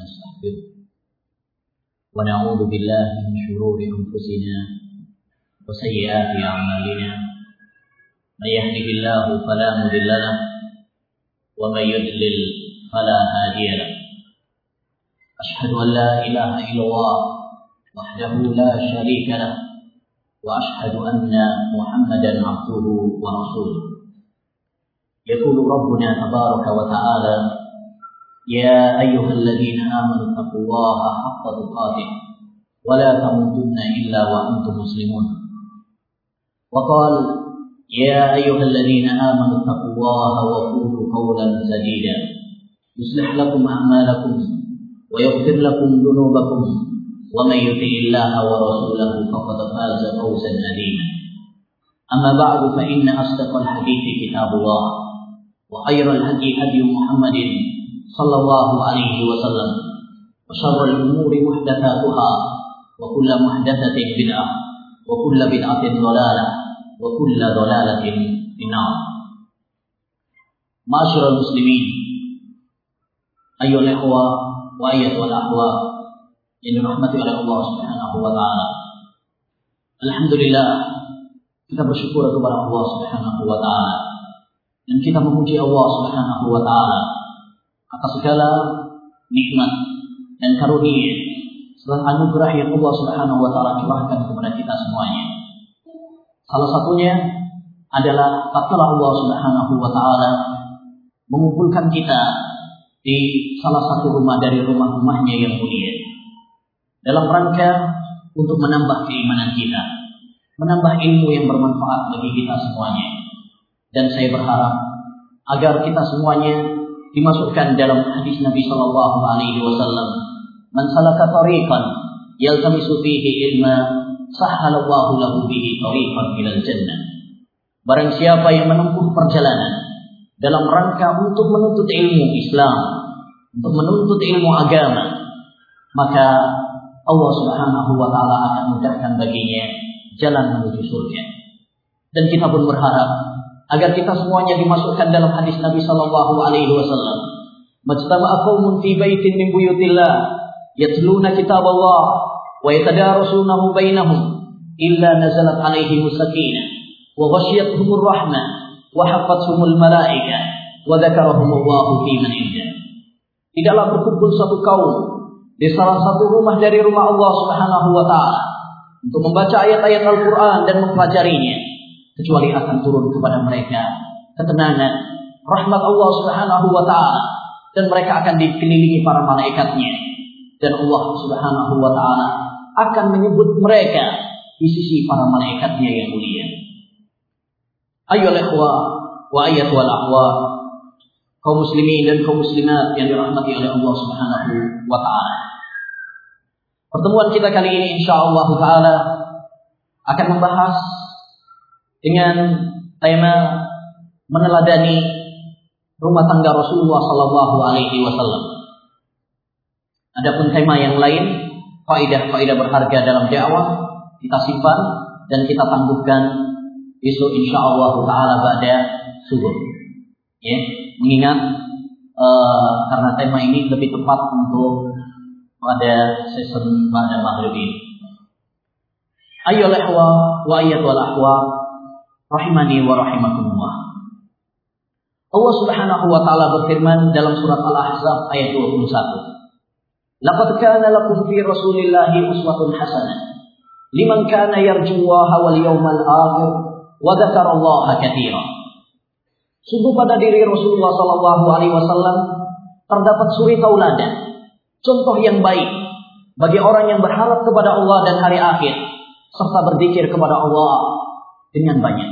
ونستغفره ونعوذ بالله من شرور أنفسنا وسيئات أعمالنا من يهده الله فلا مضل له ومن يضلل فلا هادي له أشهد أن لا إله إلا الله وحده لا شريك له وأشهد أن محمدا عبده ورسوله يقول ربنا تبارك وتعالى يا أيها الذين آمنوا اتقوا الله حق تقاته ولا تموتن إلا وأنتم مسلمون وقال يا أيها الذين آمنوا اتقوا الله وقولوا قولا سديدا يصلح لكم أعمالكم ويغفر لكم ذنوبكم ومن يطع الله ورسوله فقد فاز فوزا عظيما أما بعد فإن أصدق الحديث كتاب الله وخير الهدي هدي محمد صلى الله عليه وسلم وشر الأمور محدثاتها وكل محدثة بدعة وكل بدعة ضلالة وكل ضلالة في النار. معاشر المسلمين أيها الإخوة وأيتها الأخوات yang dirahmati oleh Allah Subhanahu wa taala. Alhamdulillah, kita bersyukur kepada Allah Subhanahu wa taala dan kita memuji Allah Subhanahu wa taala atas segala nikmat dan karunia serta anugerah yang Allah Subhanahu wa taala curahkan kepada kita semuanya. Salah satunya adalah tatkala Allah Subhanahu wa taala mengumpulkan kita di salah satu rumah dari rumah-rumahnya yang mulia dalam rangka untuk menambah keimanan kita, menambah ilmu yang bermanfaat bagi kita semuanya. Dan saya berharap agar kita semuanya dimasukkan dalam hadis Nabi sallallahu alaihi wasallam, "Man salaka tariqan yaltamisu fihi ilma, sahhalallahu lahu bihi tariqan ilal jannah." Barang siapa yang menempuh perjalanan dalam rangka untuk menuntut ilmu Islam, untuk menuntut ilmu agama, maka Allah Subhanahu wa taala akan mudahkan baginya jalan menuju surga. Dan kita pun berharap agar kita semuanya dimasukkan dalam hadis Nabi sallallahu alaihi wasallam, "Majtama'a qaumun fi baitin min buyutillah yatluna kitaballah wa yatadarasunahu bainahum illa nazalat alaihimus sakinah wa ghasyiyatuhumur rahmah wa hafathumul malaikah wa dzakarahumullahu fi man indah." Tidaklah berkumpul satu kaum di salah satu rumah dari rumah Allah Subhanahu wa taala untuk membaca ayat-ayat Al-Qur'an dan mempelajarinya, kecuali akan turun kepada mereka ketenangan, rahmat Allah Subhanahu wa taala, dan mereka akan dikelilingi para malaikatnya, dan Allah Subhanahu wa taala akan menyebut mereka di sisi para malaikatnya yang mulia. Ayyuhal ikhwah wa ayyatuhal akhwat, kaum muslimin dan kaum muslimat yang dirahmati oleh Allah Subhanahu wa taala. Pertemuan kita kali ini insyaallah taala akan membahas dengan tema meneladani rumah tangga Rasulullah sallallahu alaihi wasallam. Adapun tema yang lain, faedah-faedah berharga dalam dakwah, kita simpan dan kita tangguhkan besok insyaallah taala pada subuh. Ya, mengingat karena tema ini lebih tepat untuk pada season pada maghrib ini. Ayyuhal ikhwah wa ayyatuhal akhwat rahimani wa rahimakumullah. Allah Subhanahu wa taala berfirman dalam surat Al-Ahzab ayat 21. Laqad kana lakum fi Rasulillahi uswatun hasanah liman kana yarjullaha wal yawmal akhir wa dzakarallaha katsiran. Sungguh pada diri Rasulullah sallallahu alaihi wasallam terdapat suri tauladan, contoh yang baik bagi orang yang berharap kepada Allah dan hari akhir serta berzikir kepada Allah dengan banyak.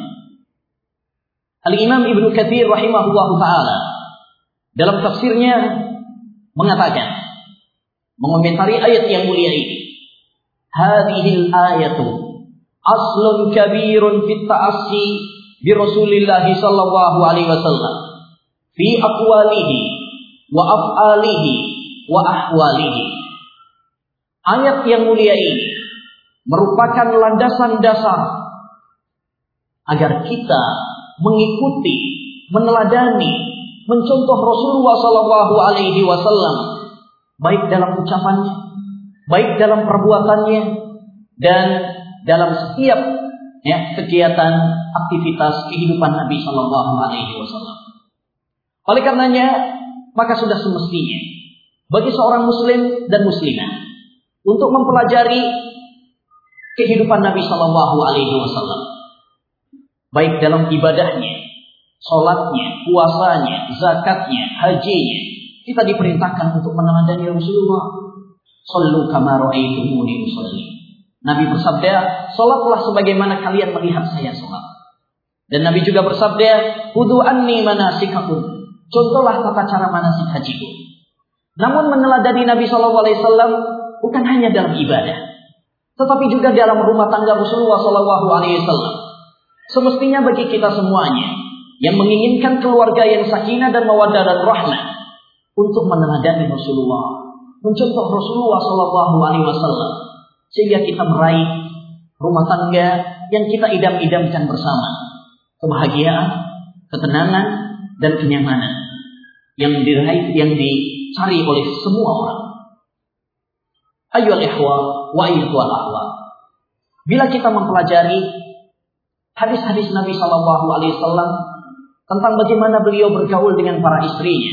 Al-Imam Ibnu Katsir rahimahullahu taala dalam tafsirnya mengatakan, mengomentari ayat yang mulia ini, hadhil ayatu aslun kabirun fit ta'assi bi Rasulillah sallallahu alaihi wasallam fi aqwalihi wa af'alihi wa ahwalihi. Ayat yang mulia ini merupakan landasan dasar agar kita mengikuti, meneladani, mencontoh Rasulullah sallallahu alaihi wasallam baik dalam ucapannya, baik dalam perbuatannya, dan dalam setiap kegiatan aktivitas kehidupan Nabi Shallallahu Alaihi Wasallam. Oleh karenanya, maka sudah semestinya bagi seorang muslim dan muslimah untuk mempelajari kehidupan Nabi Shallallahu Alaihi Wasallam, baik dalam ibadahnya, sholatnya, puasanya, zakatnya, hajinya. Kita diperintahkan untuk meneladani Rasulullah. Sallu kama ra'aitumuni usolli. Nabi bersabda, sholatlah sebagaimana kalian melihat saya sholat. Dan Nabi juga bersabda, khudhu anni manasikakum. Contohlah tata cara manasik hajiku. Namun meneladani Nabi SAW bukan hanya dalam ibadah, tetapi juga dalam rumah tangga Rasulullah SAW. Semestinya bagi kita semuanya yang menginginkan keluarga yang sakinah dan mawaddah dan rahmah untuk meneladani Rasulullah, mencontoh Rasulullah SAW, sehingga kita meraih rumah tangga yang kita idam-idamkan bersama, kebahagiaan, ketenangan, dan kenyamanan yang dicari oleh semua orang. Ayyuhal ikhwah wa ayyuhal akhwat, bila kita mempelajari hadis-hadis Nabi SAW tentang bagaimana beliau bergaul dengan para istrinya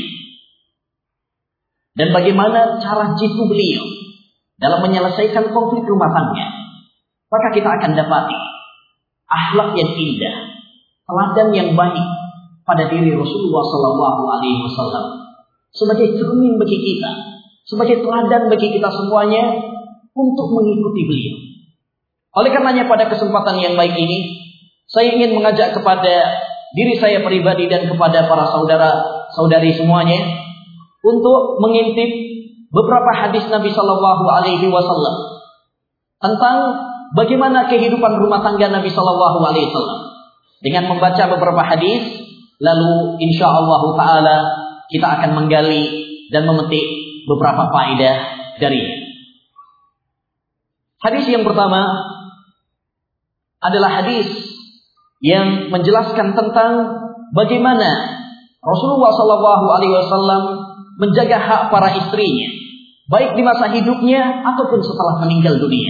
dan bagaimana cara jitu beliau dalam menyelesaikan konflik rumah tangga, maka kita akan dapati akhlak yang indah, teladan yang baik pada diri Rasulullah SAW sebagai cermin bagi kita, sebagai teladan bagi kita semuanya untuk mengikuti beliau. Oleh karenanya pada kesempatan yang baik ini, saya ingin mengajak kepada diri saya pribadi dan kepada para saudara-saudari semuanya untuk mengintip beberapa hadis Nabi Shallallahu Alaihi Wasallam tentang bagaimana kehidupan rumah tangga Nabi Shallallahu Alaihi Wasallam. Dengan membaca beberapa hadis, lalu insya Allah Taala kita akan menggali dan memetik beberapa faedah darinya. Hadis yang pertama adalah hadis yang menjelaskan tentang bagaimana Rasulullah SAW menjaga hak para istrinya, baik di masa hidupnya ataupun setelah meninggal dunia.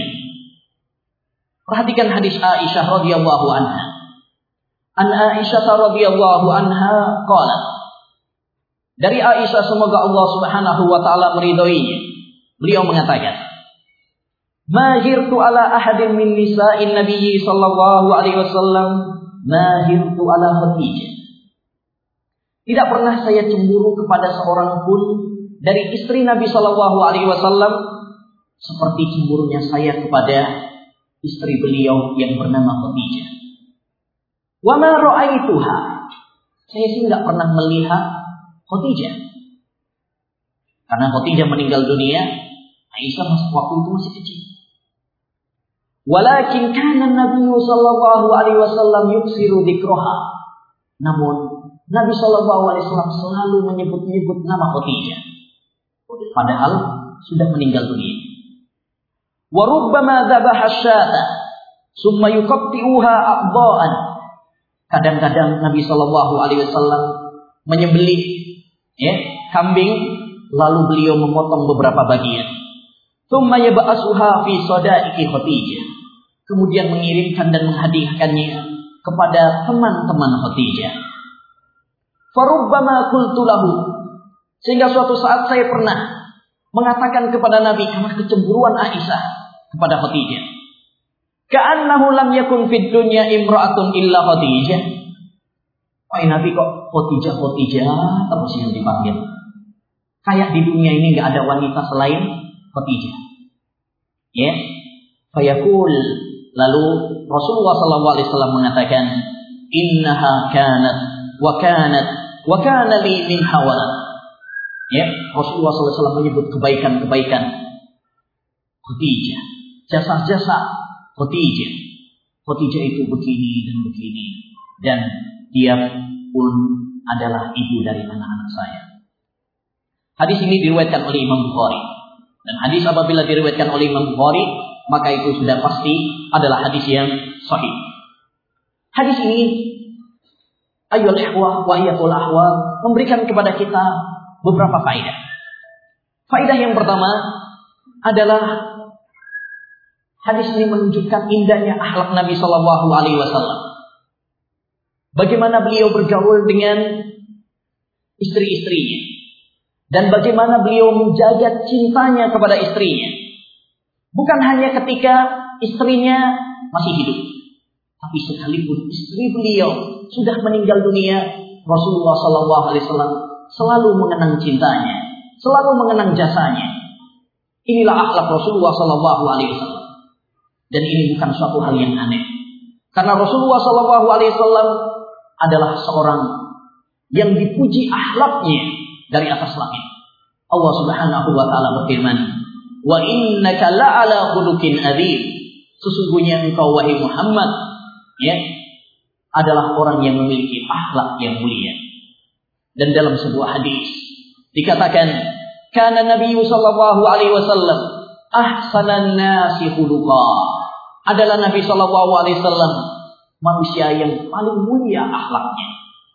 Perhatikan hadis Aisyah radhiyallahu anha. An Aisyah radhiyallahu anha qalat. Dari Aisyah, semoga Allah Subhanahu wa taala meridhoinya, beliau mengatakan, "Ma hirtu ala ahadin min nisa'in nabiyyi sallallahu alaihi wasallam ma hirtu ala Khadijah." Tidak pernah saya cemburu kepada seorang pun dari istri Nabi sallallahu alaihi wasallam seperti cemburunya saya kepada istri beliau yang bernama Khadijah. Wa ma ra'aituha. Saya sih enggak pernah melihat Khadijah. Karena Khadijah meninggal dunia, Aisyah waktu itu masih kecil. Walakin kana Nabi sallallahu alaihi wasallam yuksiru dzikraha. Namun Nabi sallallahu alaihi wasallam selalu menyebut-nyebut nama Khadijah padahal sudah meninggal dunia. Wa rubbama dzabaha syata summa yuqatti'uha a'dha'an. Kadang-kadang Nabi sallallahu alaihi wasallam menyembelih kambing, lalu beliau memotong beberapa bagian. Tsumma yab'asuha fi sada'iqi Khadijah. Kemudian mengirimkan dan menghadiahkannya kepada teman-teman Khadijah. Farubbama qultu lahu. Sehingga suatu saat saya pernah mengatakan kepada Nabi karena kecemburuan Aisyah kepada Khadijah. Ka'annahu lam yakun fid dunya imra'atun illa Khadijah. Wahai Nabi, kok Khadijah terus yang dipanggil? Kayak di dunia ini enggak ada wanita selain Khadijah. Ya. Fayaqul, lalu Rasulullah sallallahu alaihi wasallam mengatakan, "Innaha kanat wa kanat wa kana li min hawala." Ya, Rasulullah sallallahu alaihi wasallam menyebut kebaikan-kebaikan Khadijah, jasa-jasa Khadijah. Khadijah itu begini dan begini, dan dia pun adalah ibu dari anak-anak saya. Hadis ini diriwayatkan oleh Imam Bukhari. Dan hadis apabila diriwayatkan oleh Imam Bukhari, maka itu sudah pasti adalah hadis yang sahih. Hadis ini, ayyuhal ikhwah wa ayyuhal akhwat, memberikan kepada kita beberapa faedah. Faedah yang pertama adalah hadis ini menunjukkan indahnya akhlak Nabi Shallallahu Alaihi Wasallam. Bagaimana beliau bergaul dengan istri-istrinya dan bagaimana beliau menjaga cintanya kepada istrinya. Bukan hanya ketika istrinya masih hidup, tapi sekalipun istri beliau sudah meninggal dunia, Rasulullah Shallallahu Alaihi Wasallam selalu mengenang cintanya, selalu mengenang jasanya. Inilah akhlak Rasulullah Shallallahu Alaihi Wasallam. Dan ini bukan suatu hal yang aneh, karena Rasulullah Shallallahu Alaihi Wasallam adalah seorang yang dipuji akhlaknya dari atas langit. Allah Subhanahu wa taala berfirman, "Wa innaka la'ala khuluqin adzim." Sesungguhnya engkau wahai Muhammad, adalah orang yang memiliki akhlak yang mulia. Dan dalam sebuah hadis dikatakan, "Kana Nabi sallallahu alaihi wasallam ahsanan nasi khuluqa." Adalah Nabi sallallahu alaihi wasallam manusia yang paling mulia akhlaknya.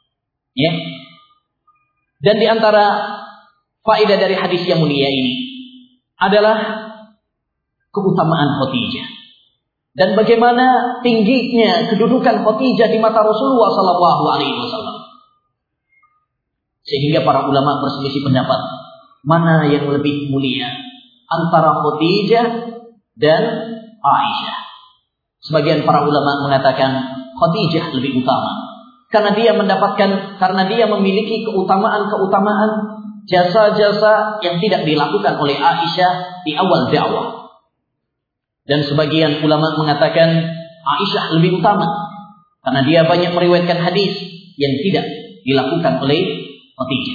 Dan di antara faedah dari hadis yang mulia ini adalah keutamaan Khadijah dan bagaimana tingginya kedudukan Khadijah di mata Rasulullah sallallahu alaihi wasallam. Sehingga para ulama berselisih pendapat mana yang lebih mulia antara Khadijah dan Aisyah. Sebagian para ulama mengatakan Khadijah lebih utama karena dia memiliki keutamaan jasa-jasa yang tidak dilakukan oleh Aisyah di awal dakwah. Dan sebagian ulama mengatakan Aisyah lebih utama karena dia banyak meriwayatkan hadis yang tidak dilakukan oleh Khadijah.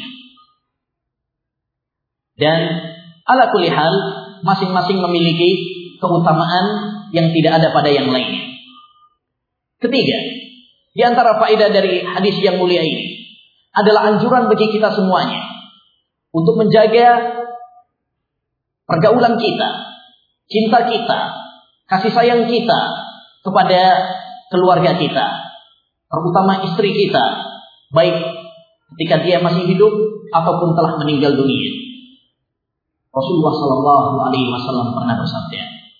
Dan ala kulli hal masing-masing memiliki keutamaan yang tidak ada pada yang lainnya. Ketiga, di antara faedah dari hadis yang mulia ini adalah anjuran bagi kita semuanya untuk menjaga pergaulan kita, cinta kita, kasih sayang kita kepada keluarga kita, terutama istri kita, baik ketika dia masih hidup ataupun telah meninggal dunia. Rasulullah sallallahu alaihi wasallam pernah bersabda,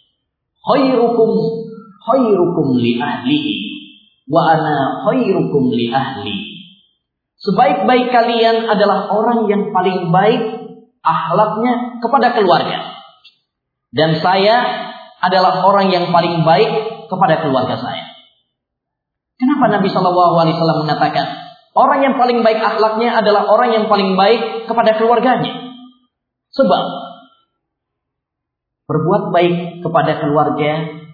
khairukum li ahlihi wa ana khairukum li ahli. Sebaik-baik kalian adalah orang yang paling baik akhlaknya kepada keluarga, dan saya adalah orang yang paling baik kepada keluarga saya. Kenapa Nabi Shallallahu Alaihi Wasallam mengatakan orang yang paling baik akhlaknya adalah orang yang paling baik kepada keluarganya? Sebab berbuat baik kepada keluarga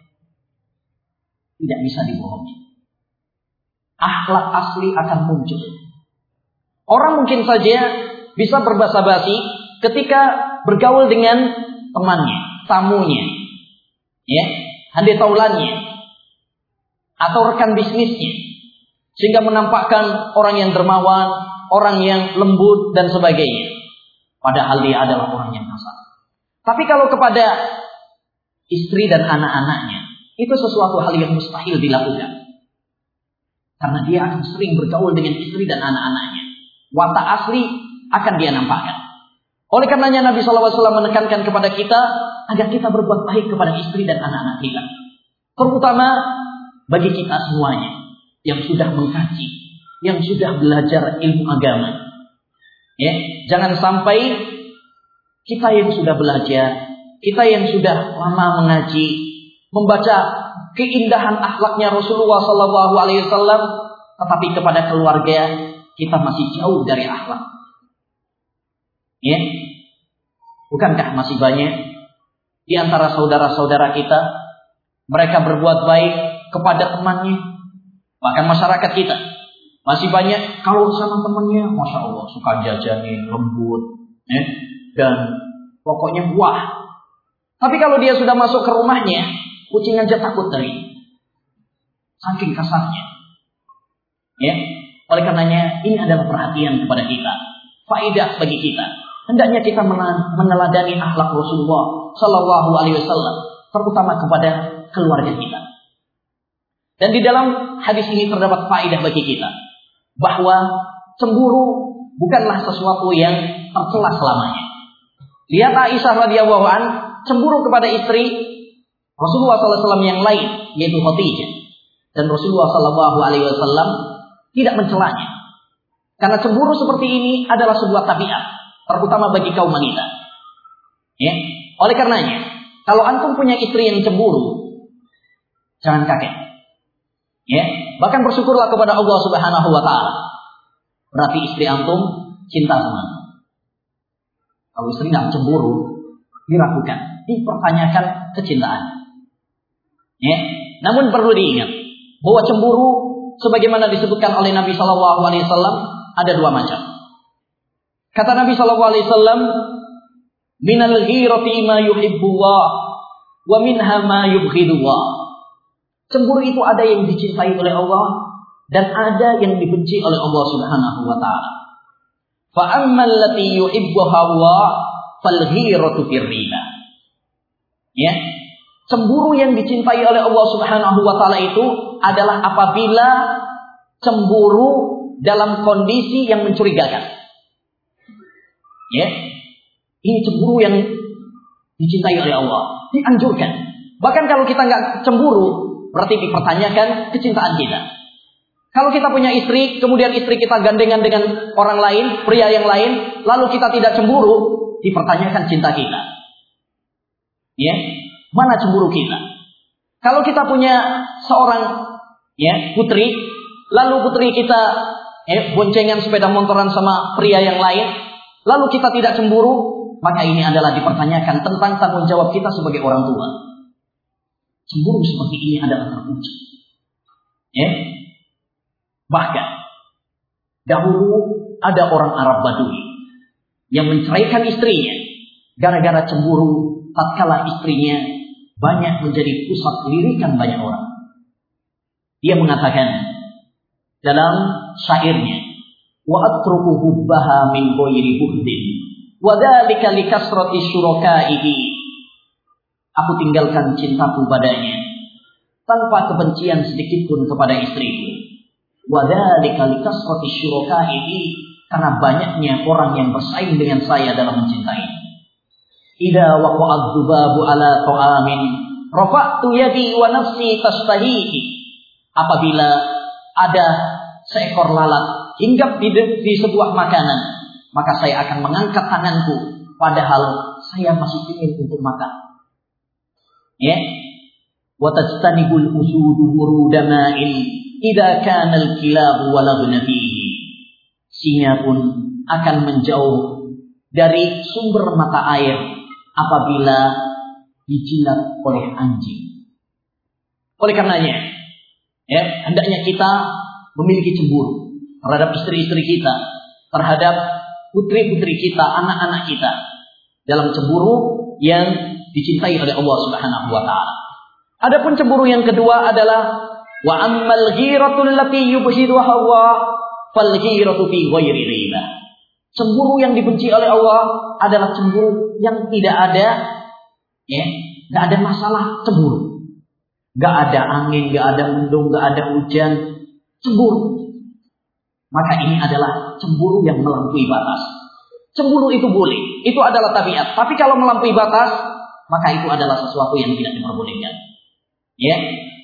tidak bisa dibohongi. Akhlak asli akan muncul. Orang mungkin saja bisa berbasa-basi ketika bergaul dengan temannya, tamunya, handai taulannya, atau rekan bisnisnya, sehingga menampakkan orang yang dermawan, orang yang lembut dan sebagainya. Padahal dia adalah orang yang kasar. Tapi kalau kepada istri dan anak-anaknya, itu sesuatu hal yang mustahil dilakukan. Karena dia akan sering bergaul dengan istri dan anak-anaknya. Watak asli akan dia nampakkan. Oleh karenanya Nabi SAW menekankan kepada kita agar kita berbuat baik kepada istri dan anak-anak kita. Terutama bagi kita semuanya yang sudah mengkaji, yang sudah belajar ilmu agama. Jangan sampai kita yang sudah belajar, kita yang sudah lama mengaji, membaca keindahan akhlaknya Rasulullah SAW, tetapi kepada keluarga kita masih jauh dari akhlak. Bukankah masih banyak di antara saudara-saudara kita mereka berbuat baik kepada temannya, bahkan masyarakat kita masih banyak kalau sama temannya, masya Allah suka jajanin, lembut, dan pokoknya wah. Tapi kalau dia sudah masuk ke rumahnya, kucing aja takut dari saking kasarnya. Oleh karenanya ini adalah perhatian kepada kita, faedah bagi kita. Hendaknya kita meneladani akhlak Rasulullah Sallallahu Alaihi Wasallam, terutama kepada keluarga kita. Dan di dalam hadis ini terdapat faedah bagi kita bahwa cemburu bukanlah sesuatu yang tercela selamanya. Lihat Aisyah radhiyallahu an cemburu kepada istri Rasulullah SAW yang lain, yaitu Khadijah. Dan Rasulullah SAW tidak mencelanya. Karena cemburu seperti ini adalah sebuah tabiat, terutama bagi kaum wanita. Ya. Oleh karenanya, kalau antum punya istri yang cemburu, jangan kaget. Ya, bahkan bersyukurlah kepada Allah Subhanahu wa taala. Berarti istri antum cinta sama antum. Kalau istri enggak cemburu, diragukan, dipertanyakan kecintaan. Ya, namun perlu diingat bahwa cemburu sebagaimana disebutkan oleh Nabi sallallahu alaihi wasallam ada dua macam. Kata Nabi sallallahu alaihi wasallam, "Minal ghirati ma yuhibbullah wa minha ma yubghidullah." Cemburu itu ada yang dicintai oleh Allah dan ada yang dibenci oleh Allah Subhanahu wa taala. Fa ammal lati yuhibbuha Allah fal ghiratu firriba. Ya. Cemburu yang dicintai oleh Allah Subhanahu wa taala itu adalah apabila cemburu dalam kondisi yang mencurigakan. Ya. Ini cemburu yang dicintai oleh Allah, dianjurkan. Bahkan kalau kita enggak cemburu, berarti dipertanyakan kecintaan kita. Kalau kita punya istri, kemudian istri kita gandengan dengan orang lain, pria yang lain, lalu kita tidak cemburu, dipertanyakan cinta kita. Ya, mana cemburu kita? Kalau kita punya seorang putri, lalu putri kita boncengan sepeda motoran sama pria yang lain, lalu kita tidak cemburu, maka ini adalah dipertanyakan tentang tanggung jawab kita sebagai orang tua. Cemburu seperti ini adalah terpuji. Ya. Bahkan dahulu ada orang Arab Badui yang menceraikan istrinya gara-gara cemburu tatkala istrinya banyak menjadi pusat lirikan banyak orang. Dia mengatakan dalam syairnya, "Wa atruku hubbaha min ghairi buhdin wa dzalika likasrati syuraka'ihi." Aku tinggalkan cintaku padanya tanpa kebencian sedikit pun kepada istriku. Wa dzalika likasrati syuraka'ihi, karena banyaknya orang yang bersaing dengan saya dalam mencintai. Idza waqa'ad dzubabu ala ta'amin rafa'tu yadi wa nafsi tastahihi. Apabila ada seekor lalat hinggap di sebuah makanan, maka saya akan mengangkat tanganku padahal saya masih ingin untuk makan. Ya, wa tajtanibul usudu wurudama'in idza kana al-kilabu walagna fihi. Singa pun akan menjauh dari sumber mata air apabila dijilat oleh anjing. Oleh karenanya, hendaknya kita memiliki cemburu terhadap istri-istri kita, terhadap putri-putri kita, anak-anak kita, dalam cemburu yang dicintai oleh Allah Subhanahu wa taala. Adapun cemburu yang kedua adalah wa ammal ghiratul lati yubghiduha Allah fal ghiratu fi ghairi riba. Cemburu yang dibenci oleh Allah adalah cemburu yang tidak ada enggak ada masalah cemburu. Enggak ada angin, enggak ada mendung, enggak ada hujan, cemburu. Maka ini adalah cemburu yang melampaui batas. Cemburu itu boleh, itu adalah tabiat. Tapi kalau melampaui batas, maka itu adalah sesuatu yang tidak diperbolehkan. Ya.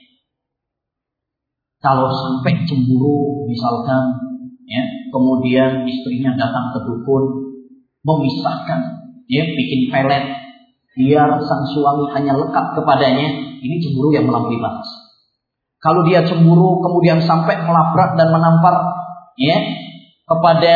Kalau sampai cemburu misalkan kemudian istrinya datang ke dukun memisahkan, bikin pelet biar sang suami hanya lekat kepadanya, ini cemburu yang melampaui batas. Kalau dia cemburu kemudian sampai melabrak dan menampar kepada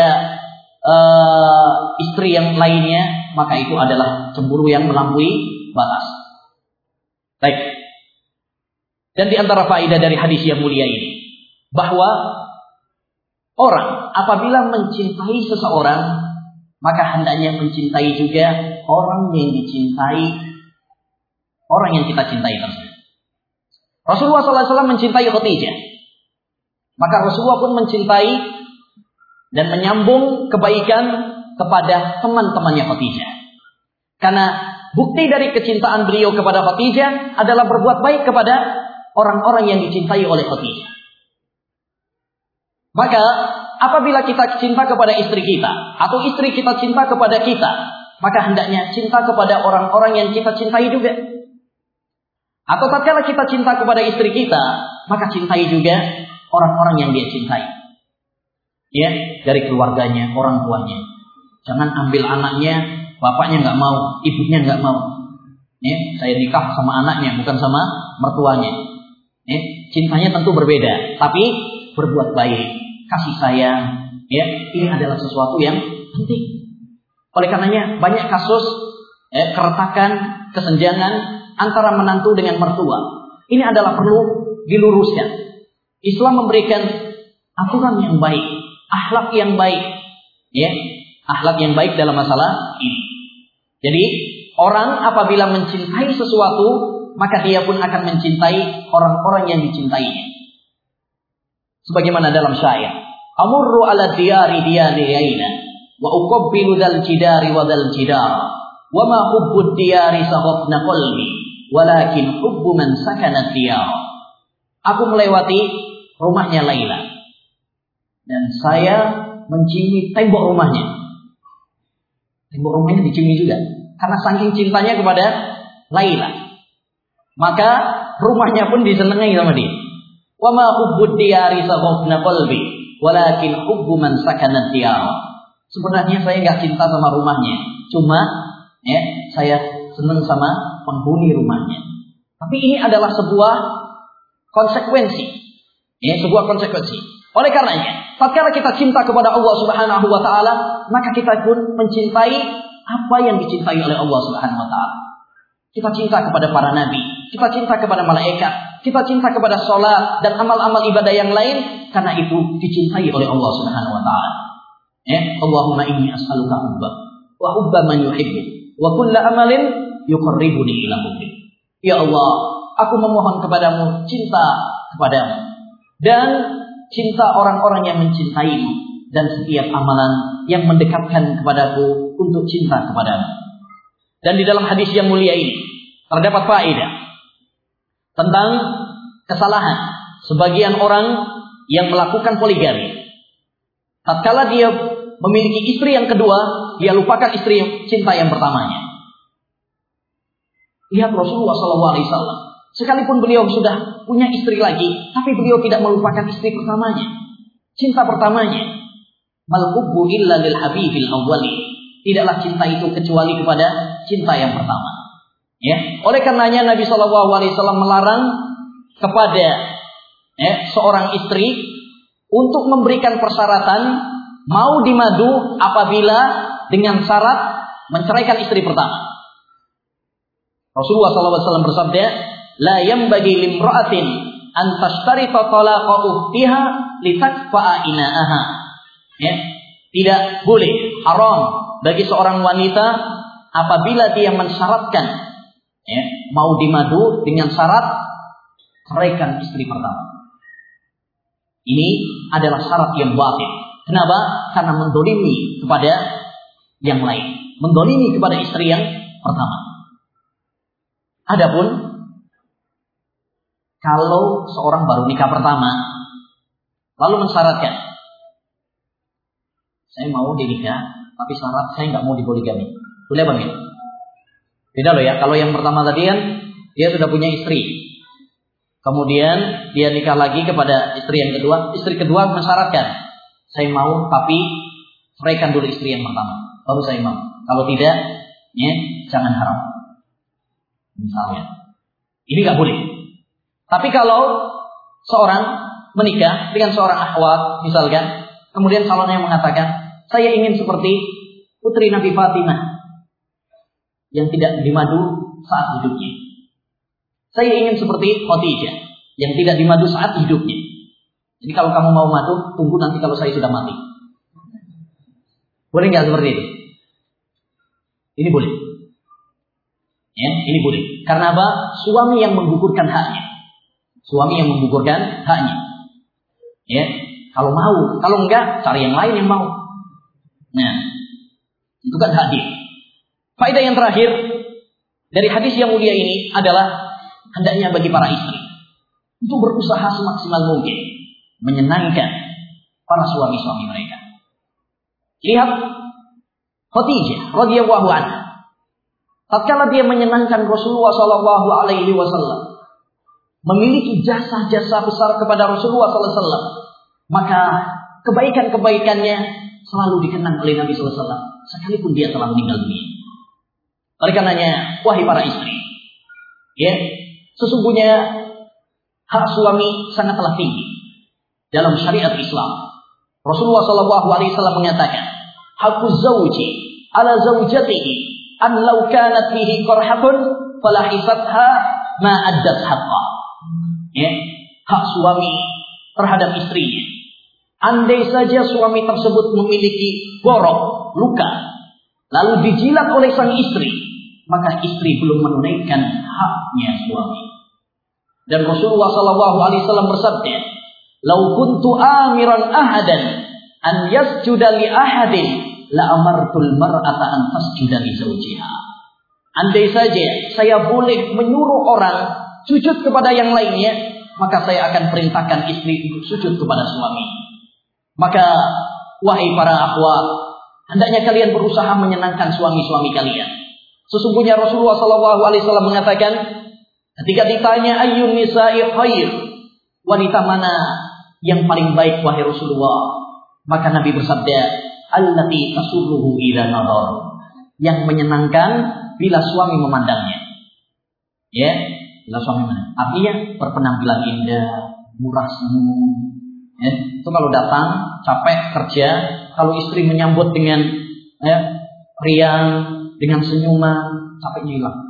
istri yang lainnya, maka itu adalah cemburu yang melampaui batas. Baik. Dan di antara faedah dari hadis yang mulia ini, bahwa orang apabila mencintai seseorang, maka hendaknya mencintai juga orang yang dicintai, orang yang kita cintai tersebut. Rasulullah SAW mencintai Khadijah, maka Rasulullah pun mencintai dan menyambung kebaikan kepada teman-temannya Khadijah. Karena bukti dari kecintaan beliau kepada Khadijah adalah berbuat baik kepada orang-orang yang dicintai oleh Khadijah. Maka apabila kita cinta kepada istri kita, atau istri kita cinta kepada kita, maka hendaknya cinta kepada orang-orang yang kita cintai juga. Atau tatkala kita cinta kepada istri kita, maka cintai juga orang-orang yang dia cintai. Ya, dari keluarganya, orang tuanya. Jangan ambil anaknya, bapaknya nggak mau, ibunya nggak mau. Ya, saya nikah sama anaknya, bukan sama mertuanya. Ya, cintanya tentu berbeda, tapi berbuat baik, kasih sayang. Ya, ini adalah sesuatu yang penting. Oleh karenanya banyak kasus keretakan, kesenjangan antara menantu dengan mertua. Ini adalah perlu diluruskan. Islam memberikan aturan yang baik, akhlak yang baik, ya, akhlak yang baik dalam masalah ini. Jadi orang apabila mencintai sesuatu, maka dia pun akan mencintai orang-orang yang dicintainya. Sebagaimana dalam syair, amurru ala diyari diyariyaina wa uqabbilu dzal jidari wa dzal jidara wa ma hubbud diyari saghafna qalbi walakin hubbu man sakana diyara. Aku melewati rumahnya Laila dan saya menciumi tembok rumahnya. Tembok rumahnya diciumi juga karena saking cintanya kepada Laila. Maka rumahnya pun disenangi sama dia. Wa ma hubbud diyari saghafna qalbi walakin hubbu man sakana diyara. Sebenarnya saya enggak cinta sama rumahnya, cuma ya saya senang sama penghuni rumahnya. Tapi ini adalah sebuah konsekuensi. Ya, sebuah konsekuensi. Oleh karenanya, tatkala kita cinta kepada Allah Subhanahu wa taala, maka kita pun mencintai apa yang dicintai oleh Allah Subhanahu wa taala. Kita cinta kepada para nabi, kita cinta kepada malaikat, kita cinta kepada salat dan amal-amal ibadah yang lain karena itu dicintai oleh Allah Subhanahu wa taala. Ya, Allahumma inni as'aluka hubba wa hubba man yuhibbu wa kullu amalin yuqarribuni ila hubbik. Ya Allah, aku memohon kepadamu cinta kepadamu dan cinta orang-orang yang mencintaimu dan setiap amalan yang mendekatkan kepadaku untuk cinta kepadamu. Dan di dalam hadis yang mulia ini terdapat faedah tentang kesalahan sebagian orang yang melakukan poligami. Tatkala dia memiliki istri yang kedua, dia lupakan istri cinta yang pertamanya. Lihat Rasulullah SAW, sekalipun beliau sudah punya istri lagi, tapi beliau tidak melupakan istri pertamanya, cinta pertamanya. Mal hubbu illa lil habibil awwali. Tidaklah cinta itu kecuali kepada cinta yang pertama. Ya, oleh karenanya Nabi SAW melarang kepada seorang istri untuk memberikan persyaratan mau dimadu apabila dengan syarat menceraikan istri pertama. Rasulullah SAW bersabda, la yanbaghi limra'atin an tashtarifa talaqa ukhtiha litakfa'a ina'aha. Ya, tidak boleh, haram bagi seorang wanita apabila dia mensyaratkan mau dimadu dengan syarat ceraikan istri pertama. Ini adalah syarat yang batil. Kenapa? Karena mendolimi kepada yang lain, mendolimi kepada istri yang pertama. Adapun kalau seorang baru nikah pertama lalu mensyaratkan, saya mau dinikah, tapi syarat saya nggak mau dipoligami. Boleh apa enggak? Beda loh ya. Kalau yang pertama tadi kan dia sudah punya istri, kemudian dia nikah lagi kepada istri yang kedua. Istri kedua mensyaratkan, saya mau tapi ceraikan dulu istri yang pertama, baru saya mau. Kalau tidak, ya jangan haram. Misalnya, ini nggak boleh. Tapi kalau seorang menikah dengan seorang akhwat, misalkan, kemudian calonnya mengatakan, saya ingin seperti putri Nabi Fatimah yang tidak dimadu saat hidupnya. Saya ingin seperti Khadijah yang tidak dimadu saat hidupnya. Jadi kalau kamu mau madu, tunggu nanti kalau saya sudah mati. Boleh nggak seperti itu? Ini boleh. Ya, ini boleh. Karena apa? Suami yang menggugurkan haknya. Suami yang menggugurkan haknya. Ya, kalau mau, kalau enggak cari yang lain yang mau. Nah, itu kan hak dia. Faedah yang terakhir dari hadis yang mulia ini adalah hendaknya bagi para istri untuk berusaha semaksimal mungkin menyenangkan para suami-suami mereka. Lihat Khadijah radhiyallahu anha, tatkala dia menyenangkan Rasulullah sallallahu alaihi wasallam, memiliki jasa-jasa besar kepada Rasulullah sallallahu alaihi wasallam, maka kebaikan-kebaikannya selalu dikenang oleh Nabi sallallahu alaihi wasallam sekalipun dia telah meninggal dunia. Oleh karenanya, wahai para istri, ya, sesungguhnya hak suami sangatlah tinggi dalam syariat Islam. Rasulullah sallallahu alaihi wasallam mengatakan, "Haqqu zawji 'ala zawjatihi an law kanat fihi qarhatun falahisatha ma addat haqqah." Ya, hak suami terhadap istrinya. Andai saja suami tersebut memiliki borok, luka, lalu dijilat oleh sang istri, maka istri belum menunaikan haknya suami. Dan Rasulullah sallallahu alaihi wasallam bersabda, "Lau kuntu amiran ahadan an yasjuda li ahadin la amartul mar'ata an tasjuda li zawjiha." Andai saja saya boleh menyuruh orang sujud kepada yang lainnya, maka saya akan perintahkan istri untuk sujud kepada suami. Maka wahai para akhwat, hendaknya kalian berusaha menyenangkan suami-suami kalian. Sesungguhnya Rasulullah sallallahu alaihi wasallam mengatakan, ketika ditanya ayyun nisa'i khair, wanita mana yang paling baik wahai Rasulullah, maka Nabi bersabda, allati tasurruhu ila nadhar, yang menyenangkan bila suami memandangnya. Ya, bila suami memandang. Artinya berpenampilan indah, murah senyum. Ya, itu kalau datang capek kerja, kalau istri menyambut dengan riang, dengan senyuman, capeknya hilang.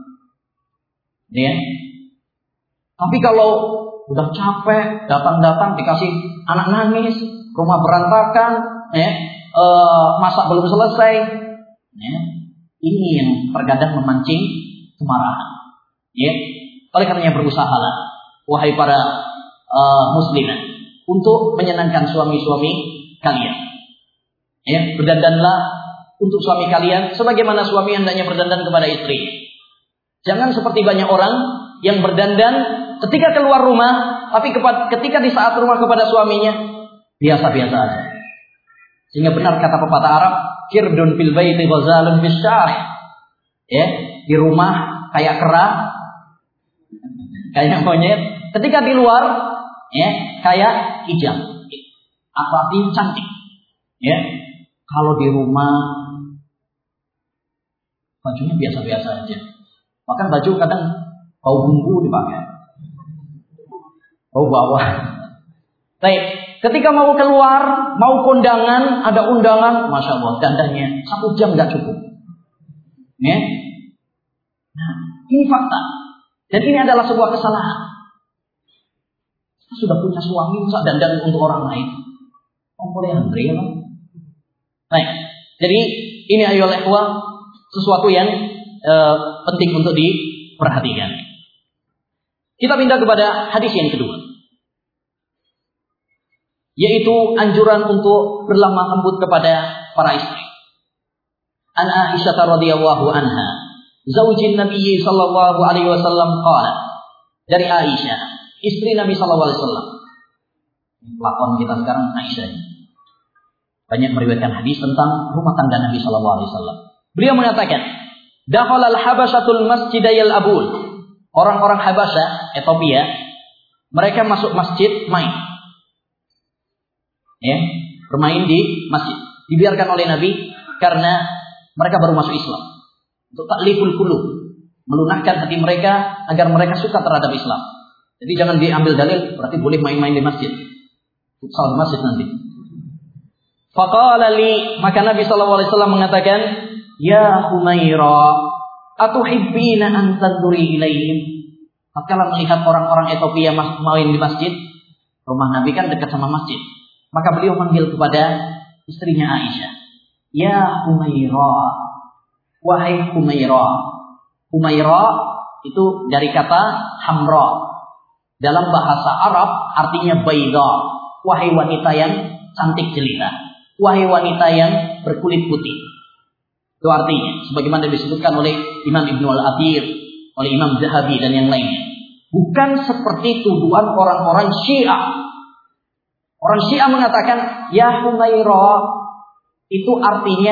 Ya. Tapi kalau udah capek, datang-datang dikasih anak nangis, rumah berantakan, masak belum selesai, ya, ini yang terkadang memancing kemarahan. Ya. Oleh karenanya berusahalah, wahai para muslimin, untuk menyenangkan suami-suami kalian. Ya, berdandanlah untuk suami kalian sebagaimana suami hendaknya berdandan kepada istri. Jangan seperti banyak orang yang berdandan ketika keluar rumah, tapi ketika di saat rumah kepada suaminya biasa-biasa saja. Sehingga benar kata pepatah Arab, kirdun fil baiti ghazalun fis syari'. Ya, di rumah kayak kera, kayak monyet. Ketika di luar, ya, kayak hijab. Apa artinya cantik? Ya, kalau di rumah bajunya biasa-biasa aja. Bahkan baju kadang bau bumbu dipakai, bau bawang. Baik, ketika mau keluar, mau kondangan, ada undangan, masya Allah, dandannya 1 jam nggak cukup. Ya, nah, ini fakta. Dan ini adalah sebuah kesalahan. Kita sudah punya suami, masa dandan untuk orang lain? Boleh antri ya, Pak? Baik, jadi ini ayolah ikhwah, sesuatu yang penting untuk diperhatikan. Kita pindah kepada hadis yang kedua, yaitu anjuran untuk berlemah lembut kepada para istri. An Aisyah radhiyallahu anha, zaujin Nabi sallallahu alaihi wasallam qalat, dari Aisyah, istri Nabi sallallahu alaihi wasallam. Lakon kita sekarang Aisyah banyak meriwayatkan hadis tentang rumah tangga Nabi sallallahu alaihi wasallam. Beliau mengatakan, dakhalal habasyatul masjidayal abul. Orang-orang Habasyah, Ethiopia, mereka masuk masjid main. Ya, bermain di masjid. Dibiarkan oleh Nabi karena mereka baru masuk Islam. Untuk takliful qulub, melunakkan hati mereka agar mereka suka terhadap Islam. Jadi jangan diambil dalil berarti boleh main-main di masjid. Futsal di masjid nanti. Faqala li, maka Nabi sallallahu alaihi wasallam mengatakan, ya Humaira, atuhibbina an tanduri ilaihim. Tatkala melihat orang-orang Ethiopia main di masjid, rumah Nabi kan dekat sama masjid, maka beliau manggil kepada istrinya Aisyah, ya Humaira, wahai Humaira. Humaira itu dari kata hamra. Dalam bahasa Arab artinya baida, wahai wanita yang cantik jelita, wahai wanita yang berkulit putih. Itu artinya, sebagaimana disebutkan oleh Imam Ibnu Al-Athir, oleh Imam Zahabi dan yang lainnya. Bukan seperti tuduhan orang-orang Syiah. Orang Syiah mengatakan, ya Humaira, itu artinya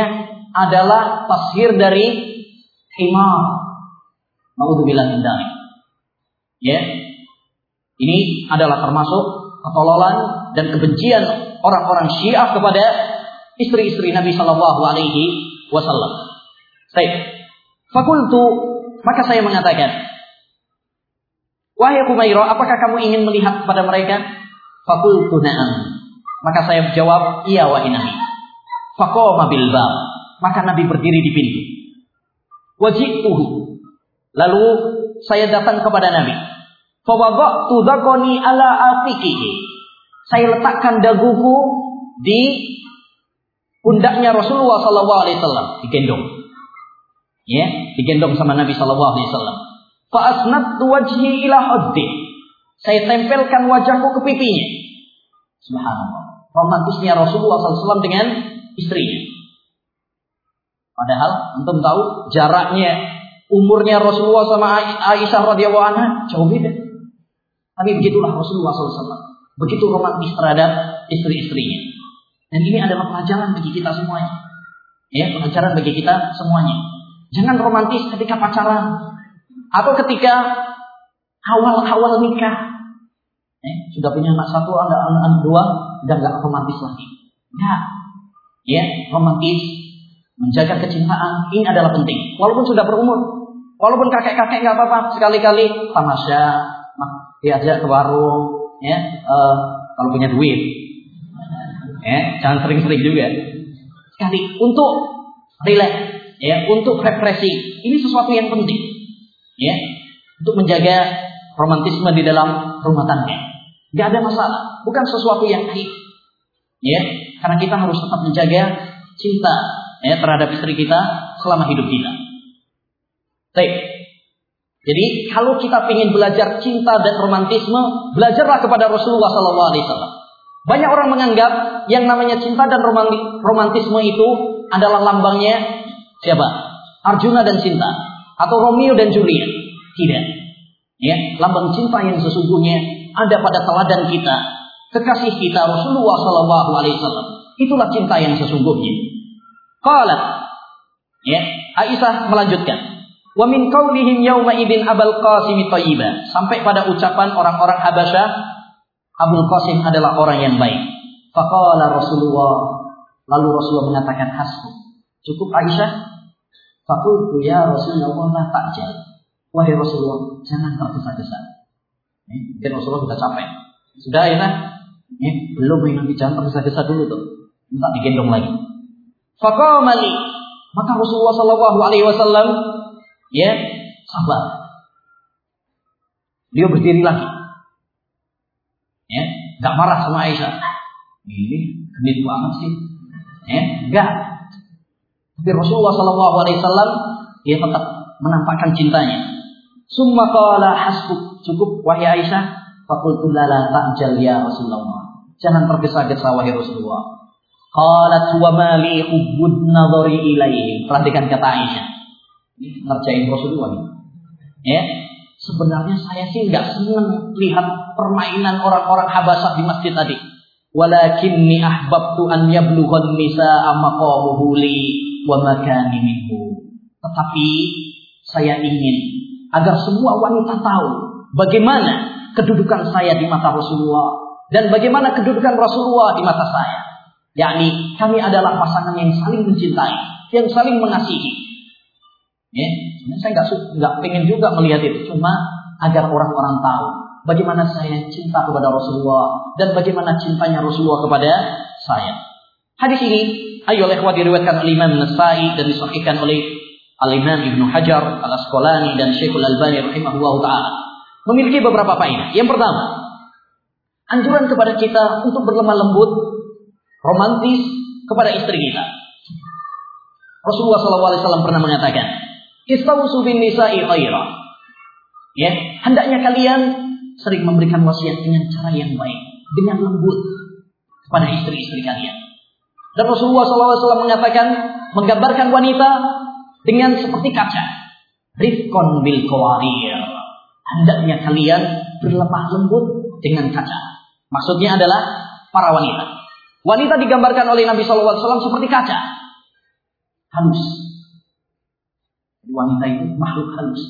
adalah tashir dari himar. Naudzubillah min dzalik. Ya. Ini adalah termasuk ketololan dan kebencian orang-orang Syiah kepada istri-istri Nabi sallallahu alaihi wasallam. Baik. Fakultu, maka saya mengatakan, wahai Humairah, apakah kamu ingin melihat kepada mereka? Fakultu na'am. Maka saya jawab, iya wahai Nabi. Faqama bil bab. Maka Nabi berdiri di pintu. Wajituhu. Lalu saya datang kepada Nabi. Fawada'tu dhaqani ala afiqihi. Saya letakkan daguku di pundaknya Rasulullah sallallahu alaihi wasallam, digendong. Ya, digendong sama Nabi sallallahu alaihi wasallam. Fa asnadtu wajhi ila haddi. Saya tempelkan wajahku ke pipinya. Subhanallah. Romantisnya Rasulullah SAW dengan istrinya. Padahal antum tahu jaraknya, umurnya Rasulullah sama Aisyah radhiyallahu anha jauh beda. Tapi begitulah Rasulullah SAW. Begitu romantis terhadap istri-istrinya. Dan ini adalah pelajaran bagi kita semuanya. Ya, pelajaran bagi kita semuanya. Jangan romantis ketika pacaran atau ketika awal-awal nikah. Sudah punya anak satu, ada anak dua, udah nggak romantis lagi. Enggak. Ya, romantis, menjaga kecintaan, ini adalah penting. Walaupun sudah berumur, walaupun kakek-kakek nggak apa-apa, sekali-kali tamasya, diajak ke warung, ya, kalau punya duit, ya, jangan sering-sering juga. Sekali untuk relax, ya, untuk refreshing, ini sesuatu yang penting, ya, untuk menjaga romantisme di dalam rumah tangga. Gak ada masalah, bukan sesuatu yang aib, ya, karena kita harus tetap menjaga cinta, ya, terhadap istri kita selama hidup kita. Baik. Jadi kalau kita ingin belajar cinta dan romantisme, belajarlah kepada Rasulullah SAW. Banyak orang menganggap yang namanya cinta dan romantisme itu adalah lambangnya siapa? Arjuna dan Sinta atau Romeo dan Juliet. Tidak. Ya, lambang cinta yang sesungguhnya ada pada teladan kita, kekasih kita Rasulullah sallallahu alaihi wasallam. Itulah cinta yang sesungguhnya. Qalat, ya, Aisyah melanjutkan, wa min qaulihim yauma idzin Abul Qasim thayyiba, sampai pada ucapan orang-orang Habasyah, Abul Qasim adalah orang yang baik. Faqala Rasulullah, lalu Rasulullah mengatakan, hasbu, cukup Aisyah. Faqultu ya Rasulullah la ta'jal. Wahai Rasulullah, jangan tergesa-gesa. Mungkin Rasulullah sudah capek. Sudah ya kan? Belum Nabi, jangan tergesa-gesa dulu tuh. Minta digendong lagi. Faqama li, maka Rasulullah sallallahu alaihi wasallam, ya, sabar. Dia berdiri lagi. Ya, enggak marah sama Aisyah. Ini genit banget sih. Ya, enggak. Tapi Rasulullah sallallahu alaihi wasallam dia tetap menampakkan cintanya. Summa qala hasbuk, cukup wahai Aisyah. Faqultu la ta'jal ya Rasulullah, jangan tergesa-gesa wahai Rasulullah. Qalat wa ma li hubbun nadhari ilaihi. Perhatikan kata Aisyah. Ini ngerjain Rasulullah. Ya, sebenarnya saya sih enggak senang lihat permainan orang-orang Habasyah di masjid tadi. Walakinni ahbabtu an yablughan nisaa maqamuhu li wa makani minhu. Tetapi saya ingin agar semua wanita tahu bagaimana kedudukan saya di mata Rasulullah dan bagaimana kedudukan Rasulullah di mata saya. Yakni kami adalah pasangan yang saling mencintai, yang saling mengasihi. Ya, sebenarnya saya nggak pengen juga melihat itu, cuma agar orang-orang tahu bagaimana saya cinta kepada Rasulullah dan bagaimana cintanya Rasulullah kepada saya. Hadis ini ayolah diriwayatkan oleh Imam Nasa'i dan disahihkan oleh Al-Imam Ibnu Hajar Al-Asqalani dan Syekhul Albani rahimahullah ta'ala. Memiliki beberapa faedah. Yang pertama, anjuran kepada kita untuk berlemah lembut, romantis kepada istri kita. Rasulullah SAW pernah mengatakan, istausu bin nisa'i khaira. Ya, hendaknya kalian sering memberikan wasiat dengan cara yang baik, dengan lembut kepada istri-istri kalian. Dan Rasulullah SAW mengatakan, menggambarkan wanita dengan seperti kaca. Rifqon bil qawarir. Hendaknya kalian berlemah lembut dengan kaca. Maksudnya adalah para wanita. Wanita digambarkan oleh Nabi SAW seperti kaca. halus. Wanita itu makhluk halus.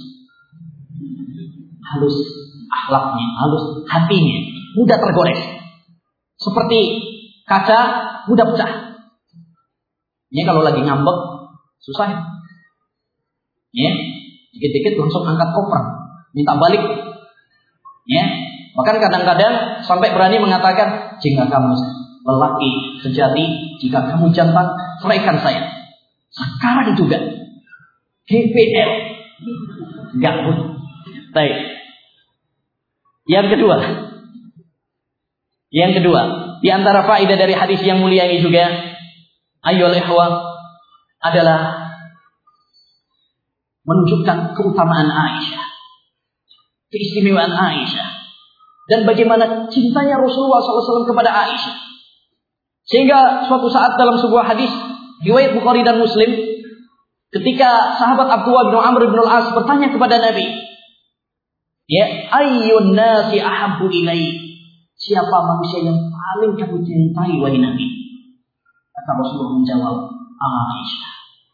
Halus akhlaknya, halus hatinya, mudah tergores. Seperti kaca mudah pecah. Ini kalau lagi ngambek susah. Ya, dikit-dikit langsung angkat koper, minta balik. Ya, bahkan kadang-kadang sampai berani mengatakan, jika kamu lelaki sejati, jika kamu jantan, ceraikan saya. Sekarang juga GPL. Enggak pun. Baik. Yang kedua, di antara faedah dari hadis yang mulia ini juga, ayyuhal ikhwah, adalah menunjukkan keutamaan Aisyah, keistimewaan Aisyah, dan bagaimana cintanya Rasulullah SAW kepada Aisyah. Sehingga suatu saat dalam sebuah hadis riwayat Bukhari dan Muslim, ketika sahabat Abdullah bin Amr bin Al-As bertanya kepada Nabi, ya, ayyun nasi ahabbu ilaih, siapa manusia yang paling kamu cintai wahai Nabi? Kata Rasulullah menjawab, Aisyah.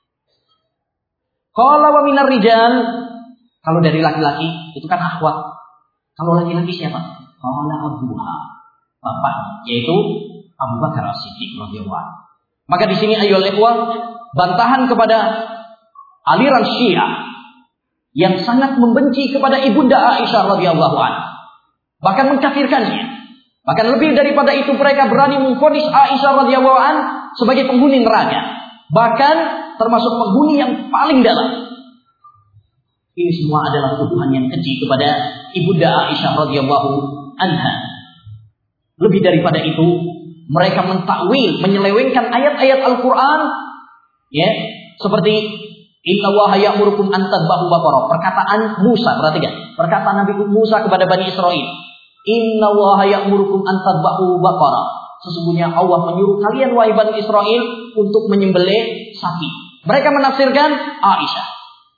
Qala wa minar rijal, kalau dari laki-laki itu kan akhwat. Kalau laki-laki siapa? Qala abuha, bapak, yaitu Abu Bakar As-Siddiq radhiyallahu anhu. Maka di sini ayyuhal ikhwah, bantahan kepada aliran Syiah yang sangat membenci kepada ibunda Aisyah radhiyallahu anha, bahkan mengkafirkannya. Bahkan lebih daripada itu, mereka berani memvonis Aisyah radhiyallahu anha sebagai penghuni neraka, bahkan termasuk penghuni yang paling dalam. Ini semua adalah tuduhan yang keji kepada ibunda Aisyah radhiyallahu anha. Lebih daripada itu, mereka mentakwil, menyelewengkan ayat-ayat Al-Quran, ya, seperti Inna Allaha ya'murukum an tadhbahu baqarah. Perkataan Musa, perhatikan. Perkataan Nabi Musa kepada Bani Israel. Inna Allaha ya'murukum an tadhbahu baqarah. Sesungguhnya Allah menyuruh kalian wahai Bani Israel untuk menyembelih sapi. Mereka menafsirkan Aisyah.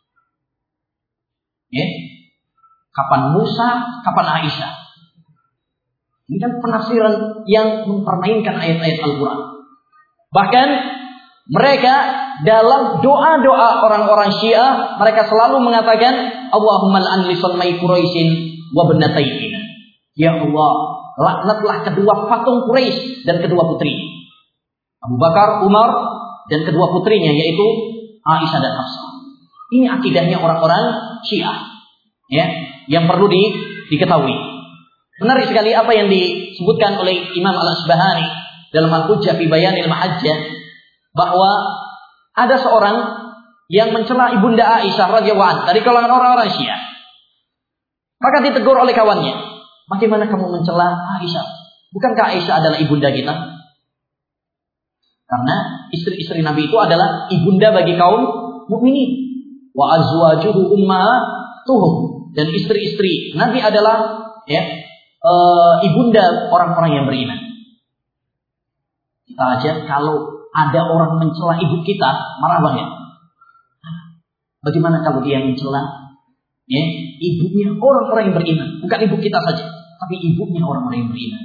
Ya. Kapan Musa, kapan Aisyah. Ini kan penafsiran yang mempermainkan ayat-ayat Al-Quran. Bahkan mereka dalam doa-doa orang-orang Syiah, mereka selalu mengatakan, Allahumma al'an li salmai Quraisyin wa bnatayhina. Ya Allah, laknatlah kedua patung Quraisy dan kedua putri, Abu Bakar, Umar, dan kedua putrinya yaitu Aisyah dan Hafsah. Ini akidahnya orang-orang Syiah, ya, yang perlu diketahui. Menarik sekali apa yang disebutkan oleh Imam Al-Asbahani dalam Al-Hujjah fi Bayanil Mahajjah, bahwa ada seorang yang mencela ibunda Aisyah radhiyallahu anha dari kalangan orang-orang Syiah. Maka ditegur oleh kawannya, bagaimana kamu mencela Aisyah? Bukankah Aisyah adalah ibunda kita? Karena istri-istri Nabi itu adalah ibunda bagi kaum mukminin. Wa azwajuhu ummahatuhum, dan istri-istri Nabi adalah, ya, ibunda orang-orang yang beriman. Kita aja kalau ada orang mencela ibu kita, marah banget. Bagaimana kalau dia mencela, ya, ibunya orang-orang yang beriman? Bukan ibu kita saja, tapi ibunya orang-orang yang beriman.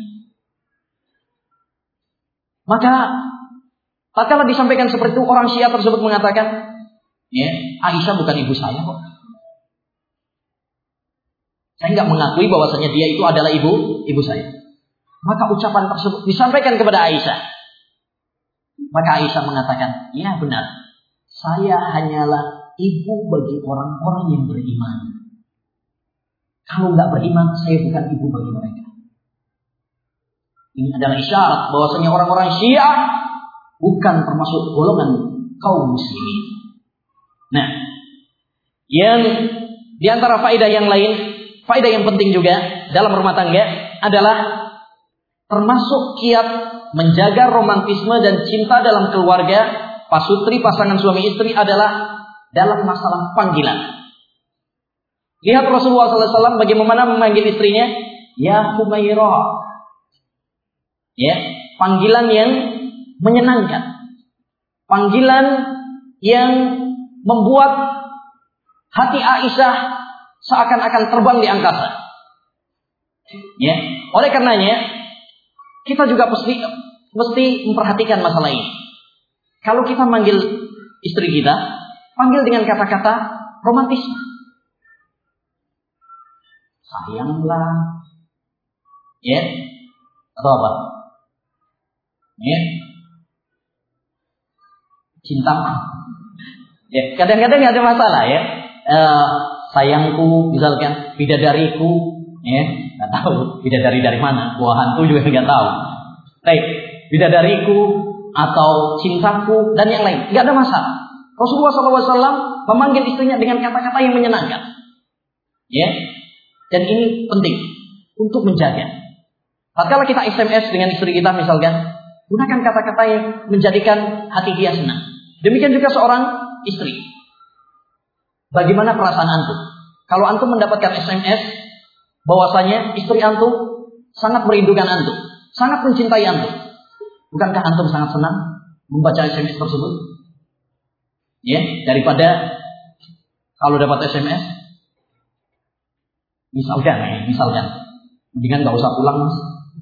Maka tatkala disampaikan seperti itu, orang Syiah tersebut mengatakan, ya, Aisyah bukan ibu saya kok. Saya nggak mengakui bahwasanya dia itu adalah ibu saya. Maka ucapan tersebut disampaikan kepada Aisyah. Maka Aisyah mengatakan, ya benar, saya hanyalah ibu bagi orang-orang yang beriman. Kalau nggak beriman, saya bukan ibu bagi mereka. Ini adalah isyarat bahwasanya orang-orang Syiah bukan termasuk golongan kaum muslimin. Nah, yang di antara faedah yang lain, faedah yang penting juga dalam rumah tangga adalah termasuk kiat menjaga romantisme dan cinta dalam keluarga pasutri, pasangan suami istri adalah dalam masalah panggilan. Lihat Rasulullah SAW bagaimana memanggil istrinya, ya Humairah, ya, panggilan yang menyenangkan, panggilan yang membuat hati Aisyah seakan-akan terbang di angkasa. Ya, oleh karenanya kita juga mesti memperhatikan masalah ini. Kalau kita manggil istri kita, panggil dengan kata-kata romantis. Sayanglah. Ya. Atau apa? Ya. Cintaku. Ya, kadang-kadang ada masalah ya. Sayangku, misalkan bidadariku, ya, nggak tahu bidadari dari mana, buah hantu juga nggak tahu. Baik, bidadariku atau cintaku dan yang lain, nggak ada masalah. Rasulullah SAW memanggil istrinya dengan kata-kata yang menyenangkan, ya. Dan ini penting untuk menjaga. Tatkala kita SMS dengan istri kita misalkan, gunakan kata-kata yang menjadikan hati dia senang. Demikian juga seorang istri. Bagaimana perasaan antum? Kalau antum mendapatkan SMS bahwasanya istri antum sangat merindukan antum, sangat mencintai antum, bukankah antum sangat senang membaca SMS tersebut? Ya, daripada kalau dapat SMS, misalkan, mendingan nggak usah pulang mas.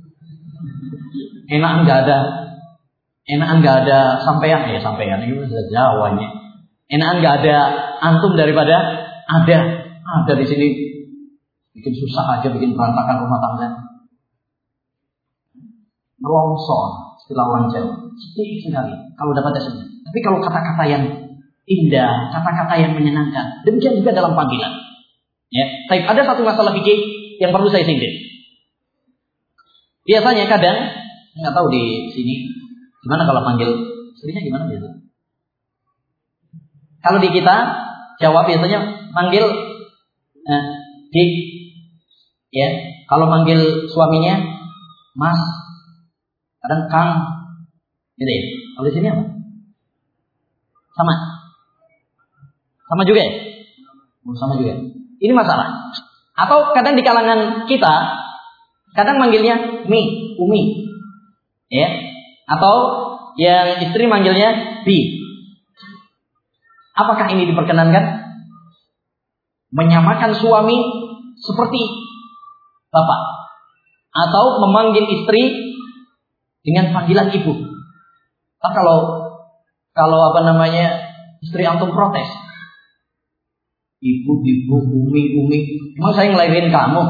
Enakan nggak ada sampean itu sudah Jawanya. Enakan nggak ada antum daripada ada di sini bikin susah aja, bikin berantakan rumah tangga. Melongsor, istilah orang Jawa. Sedih sekali kalau dapat SMS. Tapi kalau kata-kata yang indah, kata-kata yang menyenangkan, demikian juga dalam panggilan. Ya, tapi ada satu masalah fikih yang perlu saya sindir. Biasanya kadang nggak tahu di sini gimana kalau panggil istrinya gimana biasa. Kalau di kita Jawa biasanya manggil Dik, ya. Kalau manggil suaminya Mas, kadang Kang, gitu ya. Kalau di sini apa? Sama juga ya? Sama juga. Ini masalah. Atau kadang di kalangan kita, kadang manggilnya Mi, Umi, ya. Atau yang istri manggilnya Bi. Apakah ini diperkenankan? Menyamakan suami seperti bapak, atau memanggil istri dengan panggilan ibu. Kalau istri antum protes, ibu, umi, emang saya ngelahirin kamu?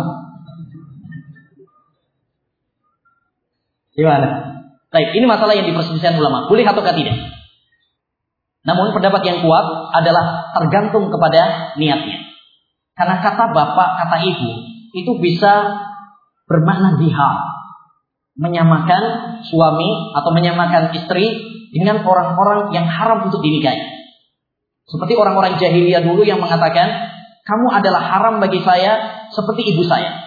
Gimana? Baik, ini masalah yang diperselisihkan ulama, boleh ataukah tidak? Namun pendapat yang kuat adalah tergantung kepada niatnya. Karena kata bapak, kata ibu itu bisa bermakna dihal, menyamakan suami atau menyamakan istri dengan orang-orang yang haram untuk dinikahi. Seperti orang-orang jahiliyah dulu yang mengatakan, kamu adalah haram bagi saya seperti ibu saya.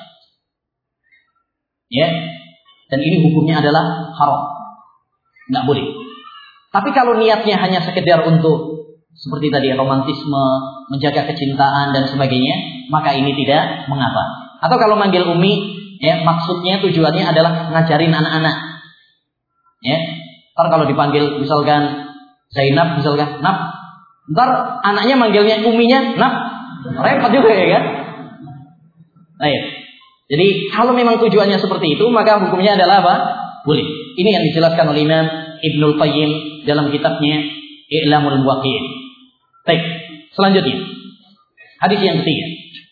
Ya. Dan ini hukumnya adalah haram. Nggak boleh. Tapi kalau niatnya hanya sekedar untuk seperti tadi romantisme, menjaga kecintaan dan sebagainya, maka ini tidak mengapa. Atau kalau manggil umi, ya maksudnya tujuannya adalah ngajarin anak-anak. Ya. Ntar kalau dipanggil misalkan Zainab, misalkan Nap, ntar anaknya manggilnya uminya Nap, repot juga ya kan? Baik. Jadi kalau memang tujuannya seperti itu, maka hukumnya adalah apa? Boleh. Ini yang dijelaskan oleh Imam Ibnul Qayyim dalam kitabnya I'lamul Muwaqqi'in. Baik, selanjutnya hadis yang ketiga.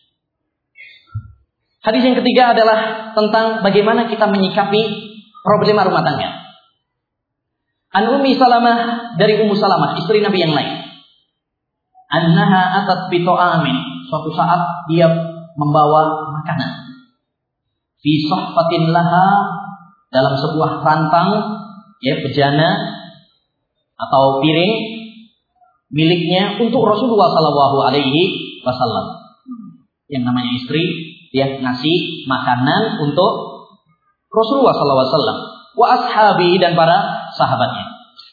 Hadis yang ketiga adalah tentang bagaimana kita menyikapi problema rumah tangga. An Ummi Salamah, dari Ummu Salamah, istri Nabi yang lain. Annaha atat bi ta'amin. Suatu saat dia membawa makanan. Fi sahfatin laha, dalam sebuah rantang, ya bejana atau piring miliknya untuk Rasulullah Sallallahu Alaihi Wasallam. Yang namanya istri, dia ngasih makanan untuk Rasulullah Sallallahu Alaihi Wasallam, wa ashabi, dan para sahabatnya.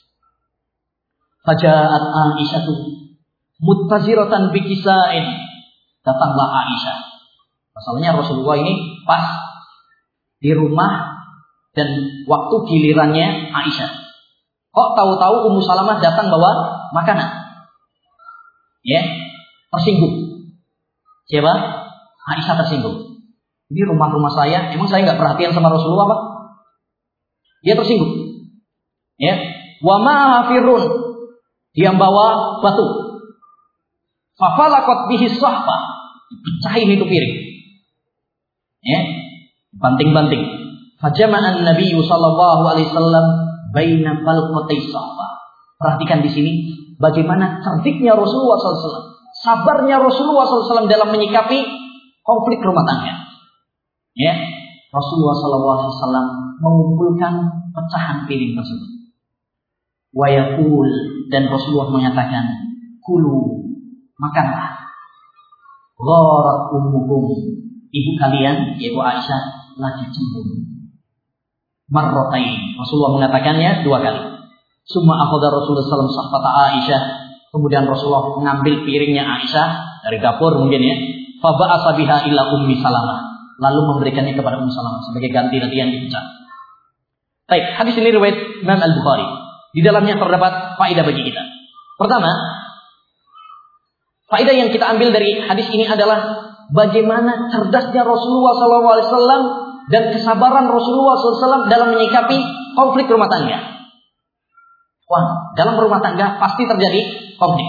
Fajaat Aisyah muttaziratan bikisa'in. Datanglah Aisyah. Masalahnya Rasulullah ini pas di rumah dan waktu gilirannya Aisyah. Kok tahu-tahu Ummu Salamah datang bawa makanan? Ya, tersinggung. Siapa? Aisyah tersinggung. Ini rumah-rumah saya, emang saya nggak perhatian sama Rasulullah, Pak? Dia tersinggung. Ya, wa ma'afirun. Di Dia membawa batu. Fafalaqat bihi sahfa. Pecahin itu piring. Ya, banting-banting. Fajama'an Nabi sallallahu alaihi wasallam baina falqatai sahfa. Perhatikan di sini bagaimana cerdiknya Rasulullah SAW, sabarnya Rasulullah SAW dalam menyikapi konflik rumah tangga. Ya, Rasulullah SAW mengumpulkan pecahan piring tersebut. Wa yaqul, dan Rasulullah mengatakan, kulu, makanlah. Gharat ummukum, ibu kalian yaitu Aisyah lagi cemburu. Marratain, Rasulullah mengatakannya 2 kali. Summa akhadha Rasulullah SAW sahfata Aisyah, kemudian Rasulullah mengambil piringnya Aisyah dari dapur mungkin ya. Fa ba'atha biha ila Ummi Salamah, lalu memberikannya kepada Ummu Salamah sebagai ganti dari yang dipecah. Baik, hadis ini riwayat Imam Al-Bukhari. Di dalamnya terdapat faedah bagi kita. Pertama, faedah yang kita ambil dari hadis ini adalah bagaimana cerdasnya Rasulullah SAW dan kesabaran Rasulullah SAW dalam menyikapi konflik rumah tangga. Wah, dalam rumah tangga pasti terjadi konflik.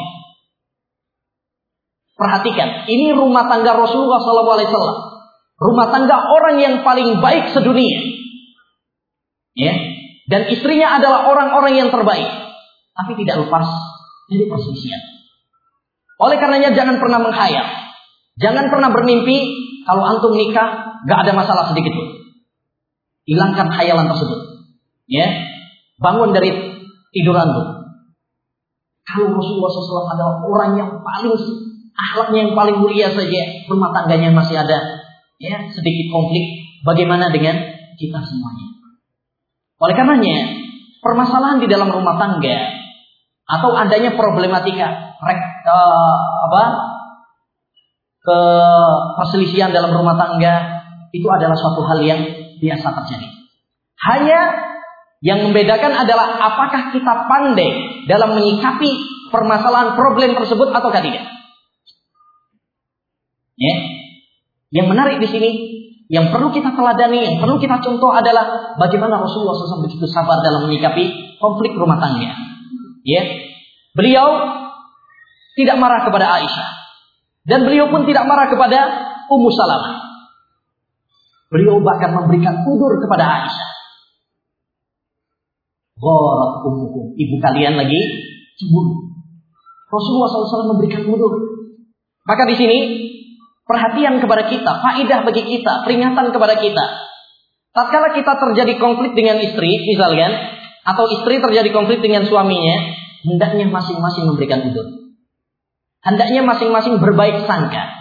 Perhatikan, ini rumah tangga Rasulullah SAW, rumah tangga orang yang paling baik sedunia. Ya, dan istrinya adalah orang-orang yang terbaik, tapi tidak lepas dari perselisihan. Oleh karenanya jangan pernah menghayal, jangan pernah bermimpi kalau antum nikah gak ada masalah sedikit pun. Hilangkan khayalan tersebut. Ya, bangun dari tidur antum. Kalau Rasulullah SAW adalah orang yang paling akhlaknya yang paling mulia saja, rumah tangganya masih ada ya sedikit konflik, bagaimana dengan kita semuanya? Oleh karenanya, permasalahan di dalam rumah tangga atau adanya problematika perselisihan dalam rumah tangga itu adalah suatu hal yang biasa terjadi. Hanya yang membedakan adalah apakah kita pandai dalam menyikapi permasalahan problem tersebut atau tidak. Ya. Yang menarik di sini, yang perlu kita teladani, yang perlu kita contoh adalah bagaimana Rasulullah SAW begitu sabar dalam menyikapi konflik rumah tangga. Ya. Beliau tidak marah kepada Aisyah, dan beliau pun tidak marah kepada Ummu Salamah. Beliau bahkan memberikan udzur kepada Aisyah. Gharat ummukum, ibu kalian lagi cemburu. Rasulullah SAW memberikan udzur. Maka di sini perhatian kepada kita, faedah bagi kita, peringatan kepada kita. Tatkala kita terjadi konflik dengan istri, misalkan, atau istri terjadi konflik dengan suaminya, hendaknya masing-masing memberikan udzur. Hendaknya masing-masing berbaik sangka.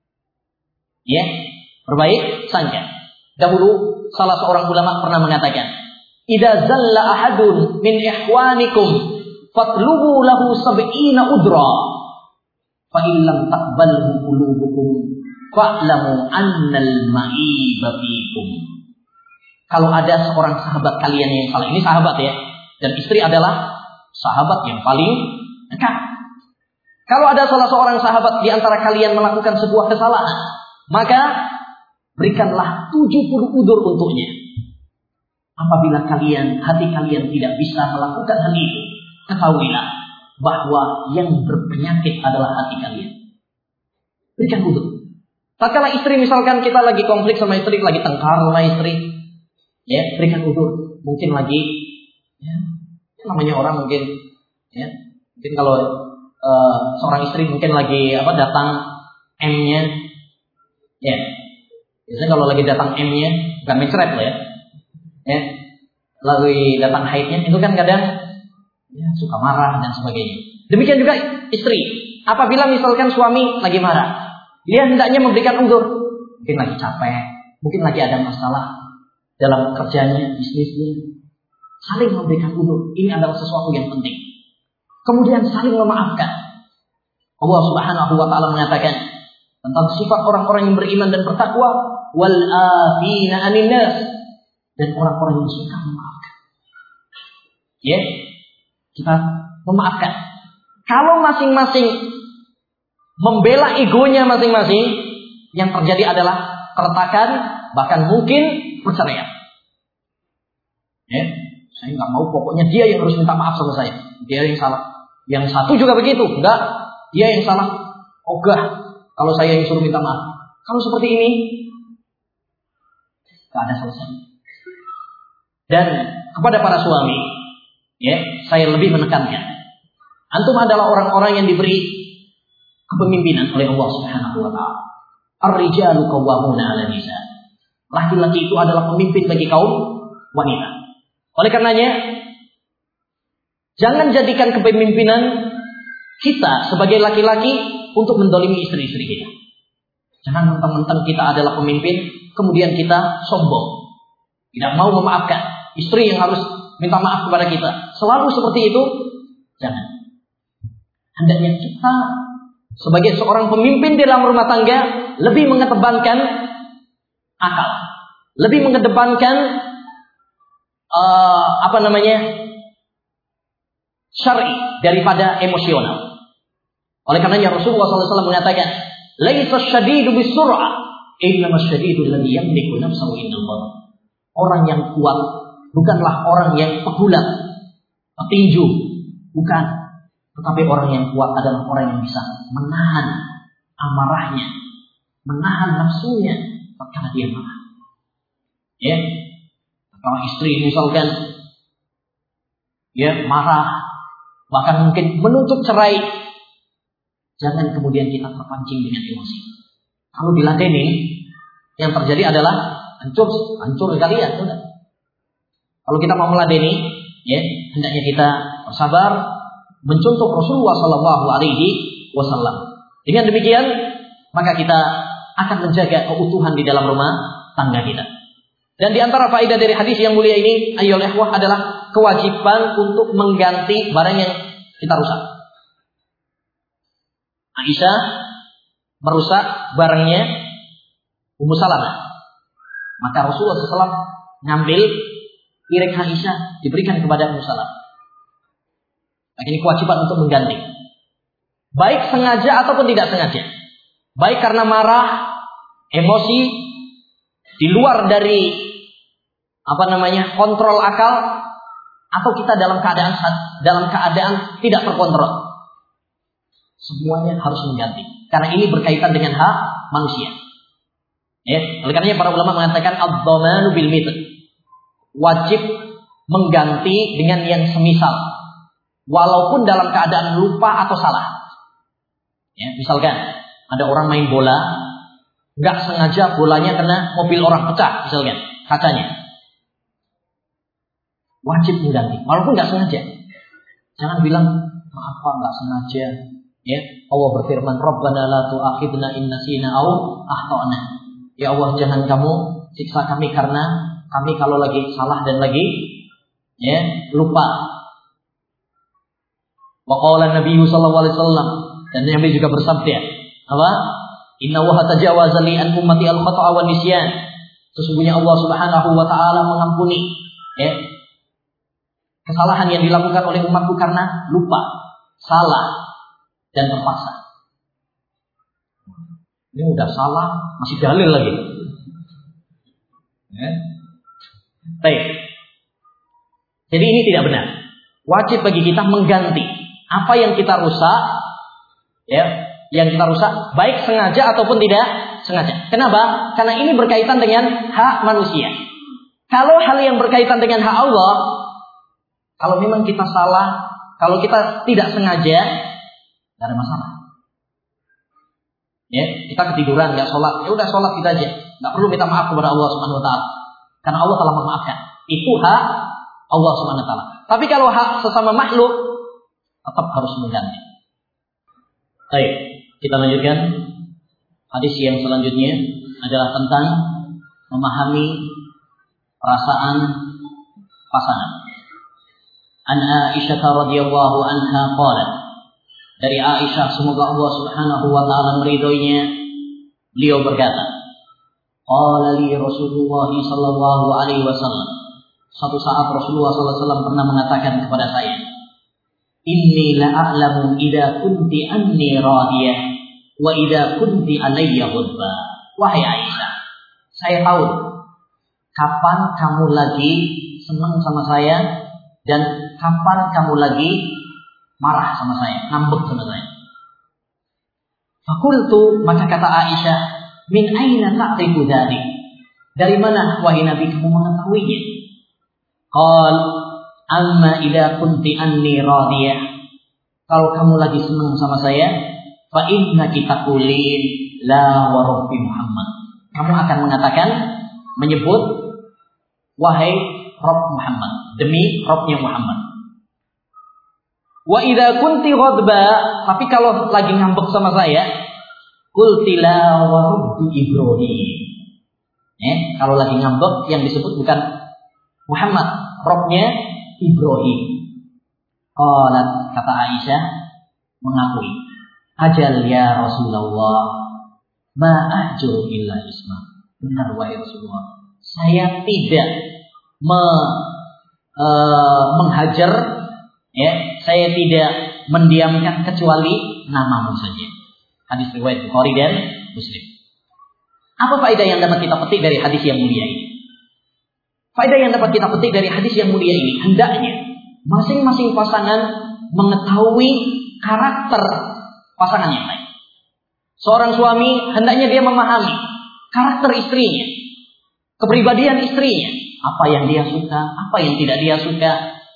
Ya, berbaik sangka. Dahulu salah seorang ulama pernah mengatakan, "Idza zalla ahadun min ikhwanikum fatlubu lahu sab'ina udra fa in lam taqbalhu qulubukum fa'lamu annal ma'iba fikum." Kalau ada seorang sahabat kalian yang salah, ini sahabat ya, dan istri adalah sahabat yang paling dekat. Kalau ada salah seorang sahabat di antara kalian melakukan sebuah kesalahan, maka berikanlah 70 udzur untuknya. Apabila hati kalian tidak bisa melakukan hal itu, ketahuilah bahwa yang berpenyakit adalah hati kalian. Berikan udzur. Tatkala istri, misalkan kita lagi konflik sama istri, lagi tengkar sama istri, ya, berikan udzur. Mungkin lagi, ya, namanya orang mungkin, ya, mungkin kalau seorang istri mungkin lagi datang M-nya, ya, biasanya kalau lagi datang M-nya, bukan mencret loh ya. Ya, lagi datang haidnya itu kan kadang ya, suka marah dan sebagainya. Demikian juga istri, apabila misalkan suami lagi marah, dia hendaknya memberikan udzur. Mungkin lagi capek, mungkin lagi ada masalah dalam kerjanya, bisnisnya. Saling memberikan udzur, ini adalah sesuatu yang penting. Kemudian saling memaafkan. Allah Subhanahu wa taala mengatakan tentang sifat orang-orang yang beriman dan bertakwa, wal afina 'anil nas, dan orang-orang yang suka memaafkan. Ya, kita memaafkan. Kalau masing-masing membela egonya masing-masing, yang terjadi adalah keretakan, bahkan mungkin perceraian. Ya, saya nggak mau, pokoknya dia yang harus minta maaf sama saya, dia yang salah. Yang satu juga begitu, enggak, dia yang salah. Ogah kalau saya yang suruh minta maaf. Kalau seperti ini, enggak ada selesai. Dan kepada para suami, ya, saya lebih menekankan. Antum adalah orang-orang yang diberi kepemimpinan oleh Allah Subhanahu wa taala. Ar-rijalu qawwamuna 'ala nisa. Laki-laki itu adalah pemimpin bagi kaum wanita. Oleh karenanya, jangan jadikan kepemimpinan kita sebagai laki-laki untuk mendolimi istri-istri kita. Jangan mentang-mentang kita adalah pemimpin, kemudian kita sombong, tidak mau memaafkan istri yang harus minta maaf kepada kita. Selalu seperti itu, jangan. Hendaknya kita sebagai seorang pemimpin di dalam rumah tangga lebih mengedepankan akal, lebih mengedepankan syar'i daripada emosional. Oleh karenanya Rasulullah SAW mengatakan, "Laisa syadidu bisur'ah, innamas syadidu alladhi yamliku nafsahu indallah." Orang yang kuat bukanlah orang yang pegulat, petinju, bukan. Tetapi orang yang kuat adalah orang yang bisa menahan amarahnya, menahan nafsunya tatkala dia marah. Ya, kalau istri misalkan ya marah, bahkan mungkin menuntut cerai, jangan kemudian kita terpancing dengan emosi. Kalau diladeni, yang terjadi adalah hancur kalian. Kalau kita mau meladeni, ya, hendaknya kita bersabar, mencontoh Rasulullah Sallallahu Alaihi Wasallam. Dengan demikian, maka kita akan menjaga keutuhan di dalam rumah tangga kita. Dan di antara faedah dari hadis yang mulia ini, ayyuhal ikhwah, adalah kewajiban untuk mengganti barang yang kita rusak. Aisyah merusak barangnya Ummu Salamah. Maka Rasulullah SAW ngambil piring Aisyah, diberikan kepada Ummu Salamah. Nah, ini kewajiban untuk mengganti. Baik sengaja ataupun tidak sengaja. Baik karena marah, emosi, di luar dari kontrol akal, atau kita dalam keadaan tidak terkontrol. Semuanya harus mengganti. Karena ini berkaitan dengan hak manusia. Ya, oleh karenanya para ulama mengatakan ad-dhamanu bil mithl. Wajib mengganti dengan yang semisal, walaupun dalam keadaan lupa atau salah. Ya, misalkan ada orang main bola, nggak sengaja bolanya kena mobil orang, pecah misalkan kacanya. Wajib mengganti, walaupun nggak sengaja. Jangan bilang maaf Pak, nggak sengaja. Ya, Allah berfirman, Rabbana la tu'akhidna in nasina aw akhtana. Ya Allah, jangan kamu siksa kami karena kami kalau lagi salah dan lagi lupa. Wa qala Nabi sallallahu alaihi wasallam, dan Nabi juga bersabda, apa? Inna wa tajawaza li an ummati al-khata'a wa nisyan. Sesungguhnya Allah Subhanahu wa taala mengampuni kesalahan yang dilakukan oleh umatku karena lupa, salah dan terpaksa. Ini udah salah, masih dalil lagi. Baik. Jadi ini tidak benar. Wajib bagi kita mengganti apa yang kita rusak, yang kita rusak, baik sengaja ataupun tidak sengaja. Kenapa? Karena ini berkaitan dengan hak manusia. Kalau hal yang berkaitan dengan hak Allah, kalau memang kita salah, kalau kita tidak sengaja, tidak ada masalah. Ya, kita ketiduran, nggak sholat, ya udah sholat kita aja, nggak perlu minta maaf kepada Allah Subhanahu Wa Taala, karena Allah telah memaafkan. Itu hak Allah Subhanahu Wa Taala. Tapi kalau hak sesama makhluk, tetap harus mengganti. Baik, kita lanjutkan. Hadis yang selanjutnya adalah tentang memahami perasaan pasangan. An Aisyah radhiyallahu anha qalat, dari Aisyah semoga Allah Subhanahu wa taala meridhoinya, beliau berkata, qala li Rasulullah sallallahu alaihi wasallam, suatu saat Rasulullah sallallahu alaihi wasallam pernah mengatakan kepada saya, inni la a'lamu idza kunti anni radiyah wa idza kunti alayya ghadba. Wahai Aisyah, saya tahu kapan kamu lagi senang sama saya dan kapan kamu lagi marah sama saya, ngambek sama saya. Fakultu, maka kata Aisyah, min aina ta'rifu dzalik? Dari mana wahai Nabi kamu mengetahuinya? Qal, amma idza kunti anni radiyah. Kalau kamu lagi senang sama saya, fa innaki taqulin la wa rabbi Muhammad. Kamu akan mengatakan, menyebut wahai Rabb Muhammad, demi Rabbnya Muhammad. Wa idza kunti ghadba, tapi kalau lagi ngambek sama saya, qulti la wa rabbi Ibrahim. Kalau lagi ngambek yang disebut bukan Muhammad, Rabbnya Ibrahim. Qalat, kata Aisyah mengakui, ajal ya Rasulullah, ma ahjur illa isma. Benar wahai Rasulullah, saya tidak menghajar, saya tidak mendiamkan kecuali namamu saja. Hadis riwayat Bukhari dan Muslim. Apa faedah yang dapat kita petik dari hadis yang mulia ini? Faedah yang dapat kita petik dari hadis yang mulia ini, hendaknya masing-masing pasangan mengetahui karakter pasangan yang lain. Seorang suami hendaknya dia memahami karakter istrinya, kepribadian istrinya, apa yang dia suka, apa yang tidak dia suka.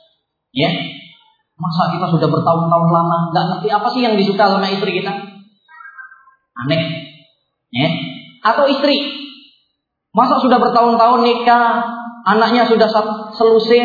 Masa kita sudah bertahun-tahun lama nggak ngerti apa sih yang disuka sama istri kita? Aneh. Atau istri, masa sudah bertahun-tahun nikah, anaknya sudah selusin,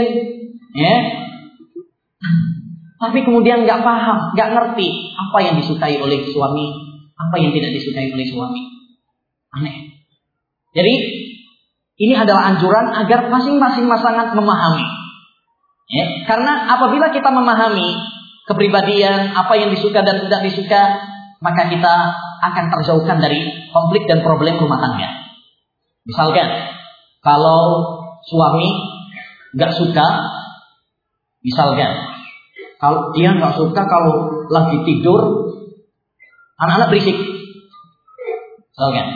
tapi kemudian nggak paham, nggak ngerti apa yang disukai oleh suami, apa yang tidak disukai oleh suami. Aneh. Jadi ini adalah anjuran agar masing-masing pasangan memahami. Karena apabila kita memahami kepribadian, apa yang disuka dan tidak disuka, maka kita akan terjauhkan dari konflik dan problem rumah tangga. Misalkan, kalau suami nggak suka, misalkan, kalau dia nggak suka kalau lagi tidur anak-anak berisik, misalkan,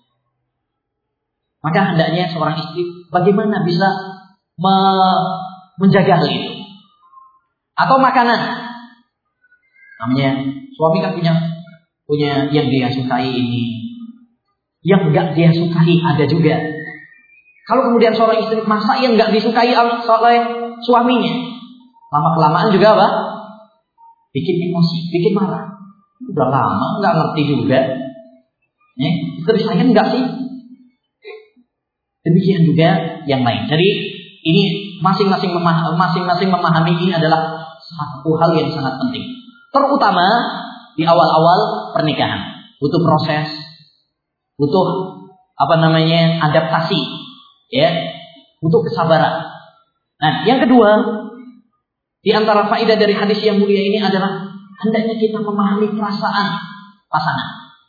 maka hendaknya seorang istri bagaimana bisa menjaga hal itu. Atau makanan, namanya suami kan punya yang dia sukai ini, yang nggak dia sukai ada juga. Kalau kemudian seorang istri masak yang nggak disukai oleh suaminya, lama kelamaan juga apa? Bikin emosi, bikin marah. Udah lama nggak ngerti juga. Istri saya nggak sih? Demikian juga yang lain. Jadi ini masing-masing memahami ini adalah satu hal yang sangat penting. Terutama di awal-awal pernikahan, butuh proses, butuh adaptasi, butuh kesabaran. Nah, yang kedua, di antara faedah dari hadis yang mulia ini adalah hendaknya kita memahami perasaan pasangan.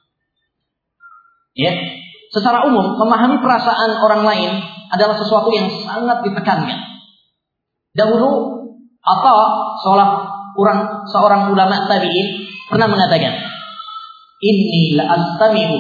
Secara umum, memahami perasaan orang lain adalah sesuatu yang sangat ditekankan. Dahulu, seorang ulama tabi'in pernah mengatakan, inni la astami'u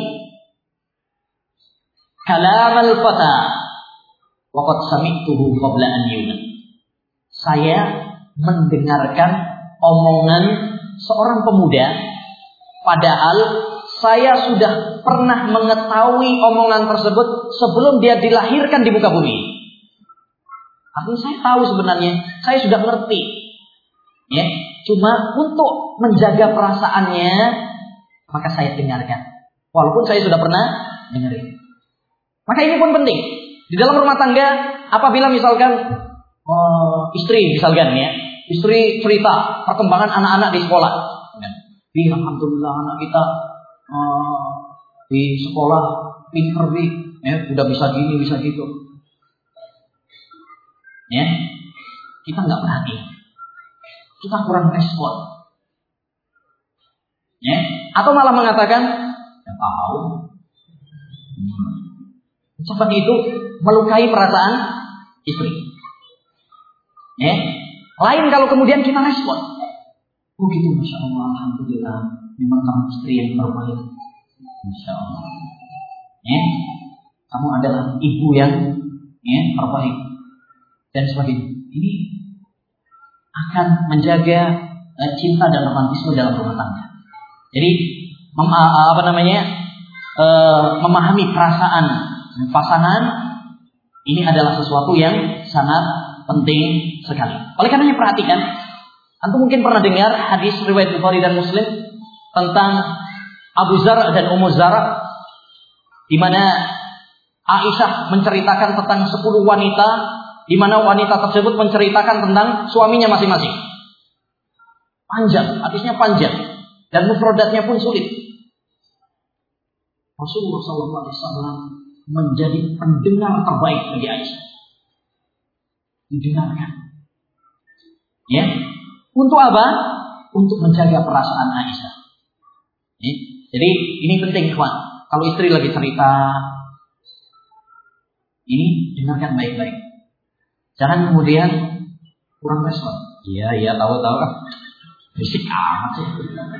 kalam al-fata wa qad sami'tuhu qabla an yulad. Saya mendengarkan omongan seorang pemuda padahal saya sudah pernah mengetahui omongan tersebut sebelum dia dilahirkan di muka bumi. Artinya saya tahu sebenarnya, saya sudah ngerti. Cuma untuk menjaga perasaannya, maka saya dengarkan. Walaupun saya sudah pernah dengerin. Maka ini pun penting. Di dalam rumah tangga, apabila misalkan istri istri cerita perkembangan anak-anak di sekolah. Alhamdulillah anak kita di sekolah pinter udah bisa gini, bisa gitu. Kita nggak perhatian. Kita kurang respon. Atau malah mengatakan, ya tahu. Seperti itu melukai perasaan istri. Lain kalau kemudian kita respon. Oh gitu, Masya Allah, Alhamdulillah. Memang kamu istri yang terbaik. Masya Allah. Kamu adalah ibu yang terbaik. Dan sebagainya. Ini akan menjaga cinta dan romantisme dalam rumah tangga. Jadi memahami perasaan pasangan ini adalah sesuatu yang sangat penting sekali. Oleh karenanya perhatikan, antum mungkin pernah dengar hadis riwayat Bukhari dan Muslim tentang Abu Zar dan Ummu Zar, di mana Aisyah menceritakan tentang 10 wanita, di mana wanita tersebut menceritakan tentang suaminya masing-masing. Panjang, hadisnya panjang, dan mufradatnya pun sulit. Rasulullah SAW menjadi pendengar terbaik bagi Aisyah. Didengarkan. Ya, untuk apa? Untuk menjaga perasaan Aisyah. Ya. Jadi ini penting, kawan. Kalau istri lagi cerita, ini dengarkan baik-baik. Jangan kemudian kurang respon. Iya, tahu kan. Berisik amat sih.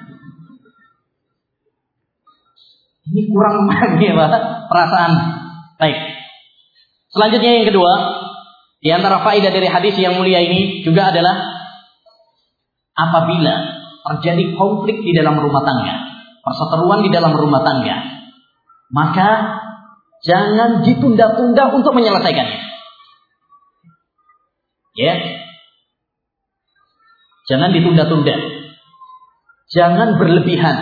Ini kurang memahami perasaan. Baik. Selanjutnya yang kedua, di antara faedah dari hadis yang mulia ini juga adalah apabila terjadi konflik di dalam rumah tangga, perseteruan di dalam rumah tangga, maka jangan ditunda-tunda untuk menyelesaikannya. Ya. Jangan ditunda-tunda. Jangan berlebihan.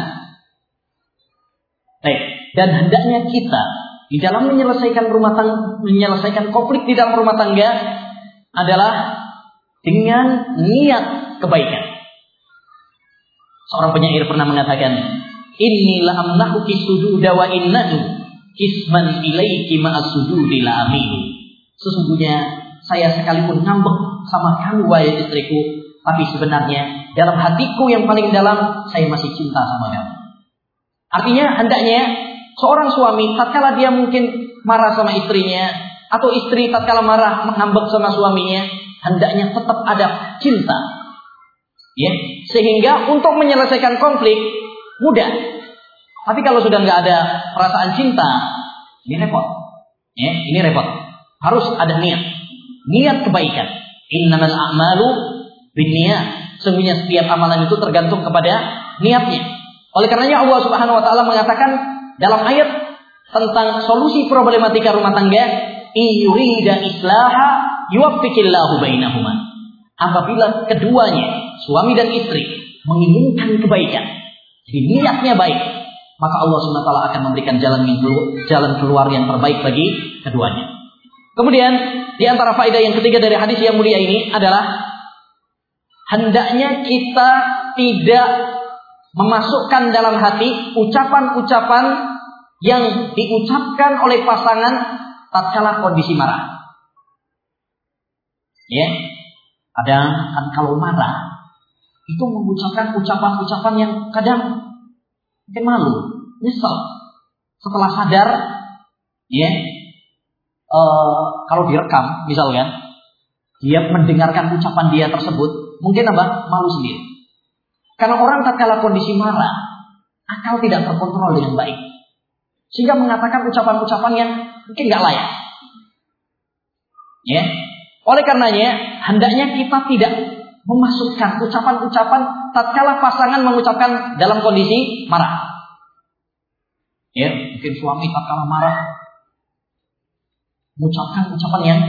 Dan hendaknya kita di dalam menyelesaikan konflik di dalam rumah tangga adalah dengan niat kebaikan. Seorang penyair pernah mengatakan, "Inni la amnahuki sujuda wa innahu kisman ilaiki ma'as sujudi la aminu." Sesungguhnya saya sekalipun ngambek sama kamu wahai istriku, tapi sebenarnya dalam hatiku yang paling dalam saya masih cinta sama kamu. Artinya hendaknya seorang suami tatkala dia mungkin marah sama istrinya, atau istri tatkala marah mengambek sama suaminya, hendaknya tetap ada cinta. Ya, sehingga untuk menyelesaikan konflik mudah. Tapi kalau sudah nggak ada perasaan cinta, ini repot. Ya, ini repot. Harus ada niat kebaikan. Innamal a'malu binniyat. Sesungguhnya setiap amalan itu tergantung kepada niatnya. Oleh karenanya Allah Subhanahu wa taala mengatakan dalam ayat tentang solusi problematika rumah tangga, "Yurida islaha yuwaffiqillahu bainahuma." Apabila keduanya, suami dan istri, menginginkan kebaikan, jadi niatnya baik, maka Allah Subhanahu wa taala akan memberikan jalan keluar yang terbaik bagi keduanya. Kemudian di antara faedah yang ketiga dari hadis yang mulia ini adalah hendaknya kita tidak memasukkan dalam hati ucapan-ucapan yang diucapkan oleh pasangan tatkala kondisi marah. Ya, ada kan kalau marah itu mengucapkan ucapan-ucapan yang kadang mungkin malu, nyesel. Setelah sadar, ya, kalau direkam, misalkan dia mendengarkan ucapan dia tersebut, mungkin apa? Malu sendiri. Karena orang tatkala kondisi marah, akal tidak terkontrol dengan baik, sehingga mengatakan ucapan-ucapan yang mungkin nggak layak. Ya, oleh karenanya hendaknya kita tidak memasukkan ucapan-ucapan tatkala pasangan mengucapkan dalam kondisi marah. Ya, mungkin suami tatkala marah mengucapkan ucapan yang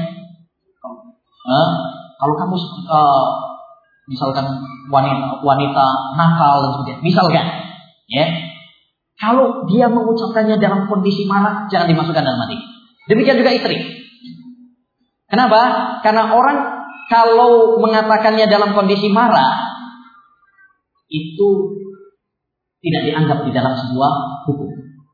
kalau kamu misalkan wanita nakal dan sebagainya, misalkan, ya, kalau dia mengucapkannya dalam kondisi marah, jangan dimasukkan dalam hati. Demikian juga istri. Kenapa? Karena orang kalau mengatakannya dalam kondisi marah, itu tidak dianggap di dalam sebuah hukum.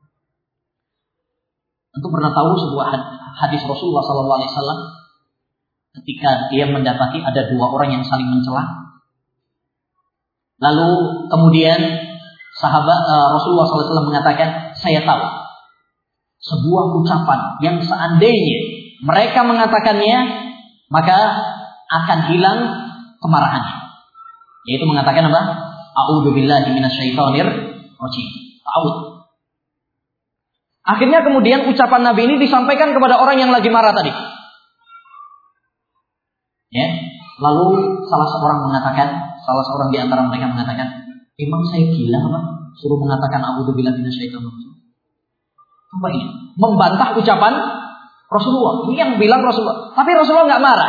Untuk pernah tahu sebuah hadis Rasulullah SAW ketika dia mendapati ada dua orang yang saling mencela. Lalu kemudian sahabat Rasulullah SAW mengatakan, saya tahu sebuah ucapan yang seandainya mereka mengatakannya, maka akan hilang kemarahannya. Yaitu mengatakan apa? A'udzubillahi minasyaitonir rajim. A'udzu. Akhirnya kemudian ucapan Nabi ini disampaikan kepada orang yang lagi marah tadi. Ya. Lalu salah seorang mengatakan, salah seorang di antara mereka mengatakan, "Emang saya gila apa? Suruh mengatakan a'udzubillahi minasyaitonir rajim." Apa ini? Membantah ucapan Rasulullah. Ini yang bilang Rasulullah. Tapi Rasulullah nggak marah.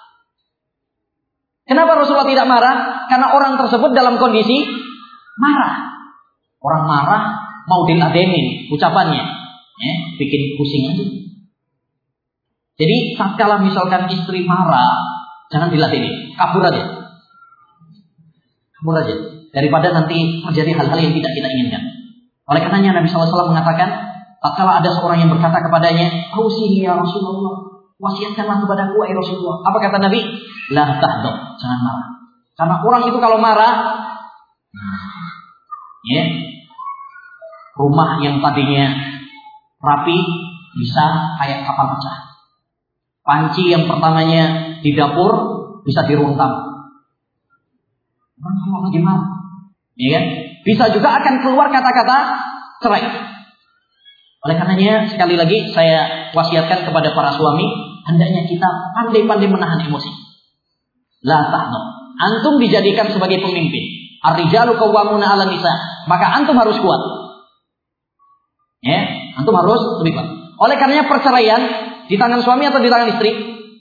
Kenapa Rasulullah tidak marah? Karena orang tersebut dalam kondisi marah. Orang marah mau diladenin ucapannya, bikin pusing aja. Jadi tatkala misalkan istri marah, jangan diladenin, kabur aja. Kabur aja. Daripada nanti terjadi hal-hal yang tidak kita inginkan. Oleh karenanya Nabi SAW mengatakan, tatkala ada seorang yang berkata kepadanya, "Ausihi ya Rasulullah, wasiatkanlah kepadaku wahai Rasulullah." Apa kata Nabi? La tahdab, jangan marah. Karena orang itu kalau marah, rumah yang tadinya rapi bisa kayak kapal pecah. Panci yang pertamanya di dapur bisa diruntam. Orang kalau lagi marah, kan? Bisa juga akan keluar kata-kata cerai. Oleh karenanya sekali lagi saya wasiatkan kepada para suami, hendaknya kita pandai-pandai menahan emosi. La tahdab. Antum dijadikan sebagai pemimpin. Ar-rijalu qawwamuna 'alan nisa. Maka antum harus kuat. Antum harus lebih kuat. Oleh karenanya perceraian di tangan suami atau di tangan istri?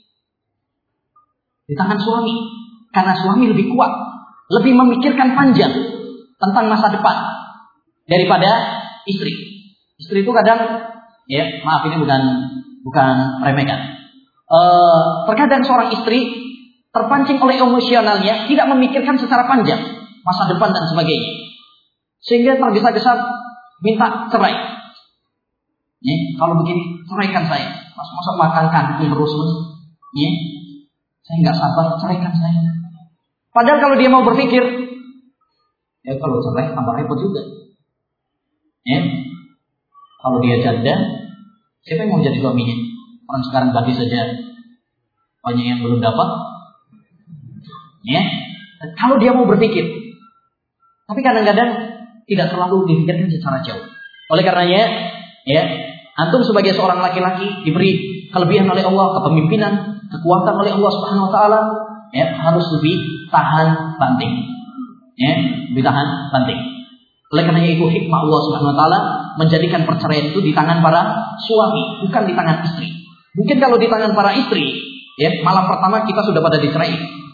Di tangan suami. Karena suami lebih kuat, lebih memikirkan panjang tentang masa depan daripada istri. Istri itu kadang, maaf ini bukan meremehkan. Terkadang seorang istri terpancing oleh emosionalnya, tidak memikirkan secara panjang masa depan dan sebagainya, sehingga tergesa-gesa minta cerai. Kalau begini, ceraikan saya. Masa makan kangkung terus, saya nggak sabar, ceraikan saya. Padahal kalau dia mau berpikir, kalau cerai tambah repot juga. Kalau dia janda, siapa yang mau jadi suaminya? Orang sekarang gadis saja banyak yang belum dapat. Kalau dia mau berpikir, tapi kadang-kadang tidak terlalu dipikirkan secara jauh. Oleh karenanya, antum sebagai seorang laki-laki diberi kelebihan oleh Allah, kepemimpinan, kekuatan oleh Allah Subhanahu Wa Taala, harus lebih tahan banting, lebih tahan banting. Oleh karenanya itu hikmah Allah Subhanahu Wa Taala menjadikan perceraian itu di tangan para suami, bukan di tangan istri. Mungkin kalau di tangan para istri, malam pertama kita sudah pada dicerai.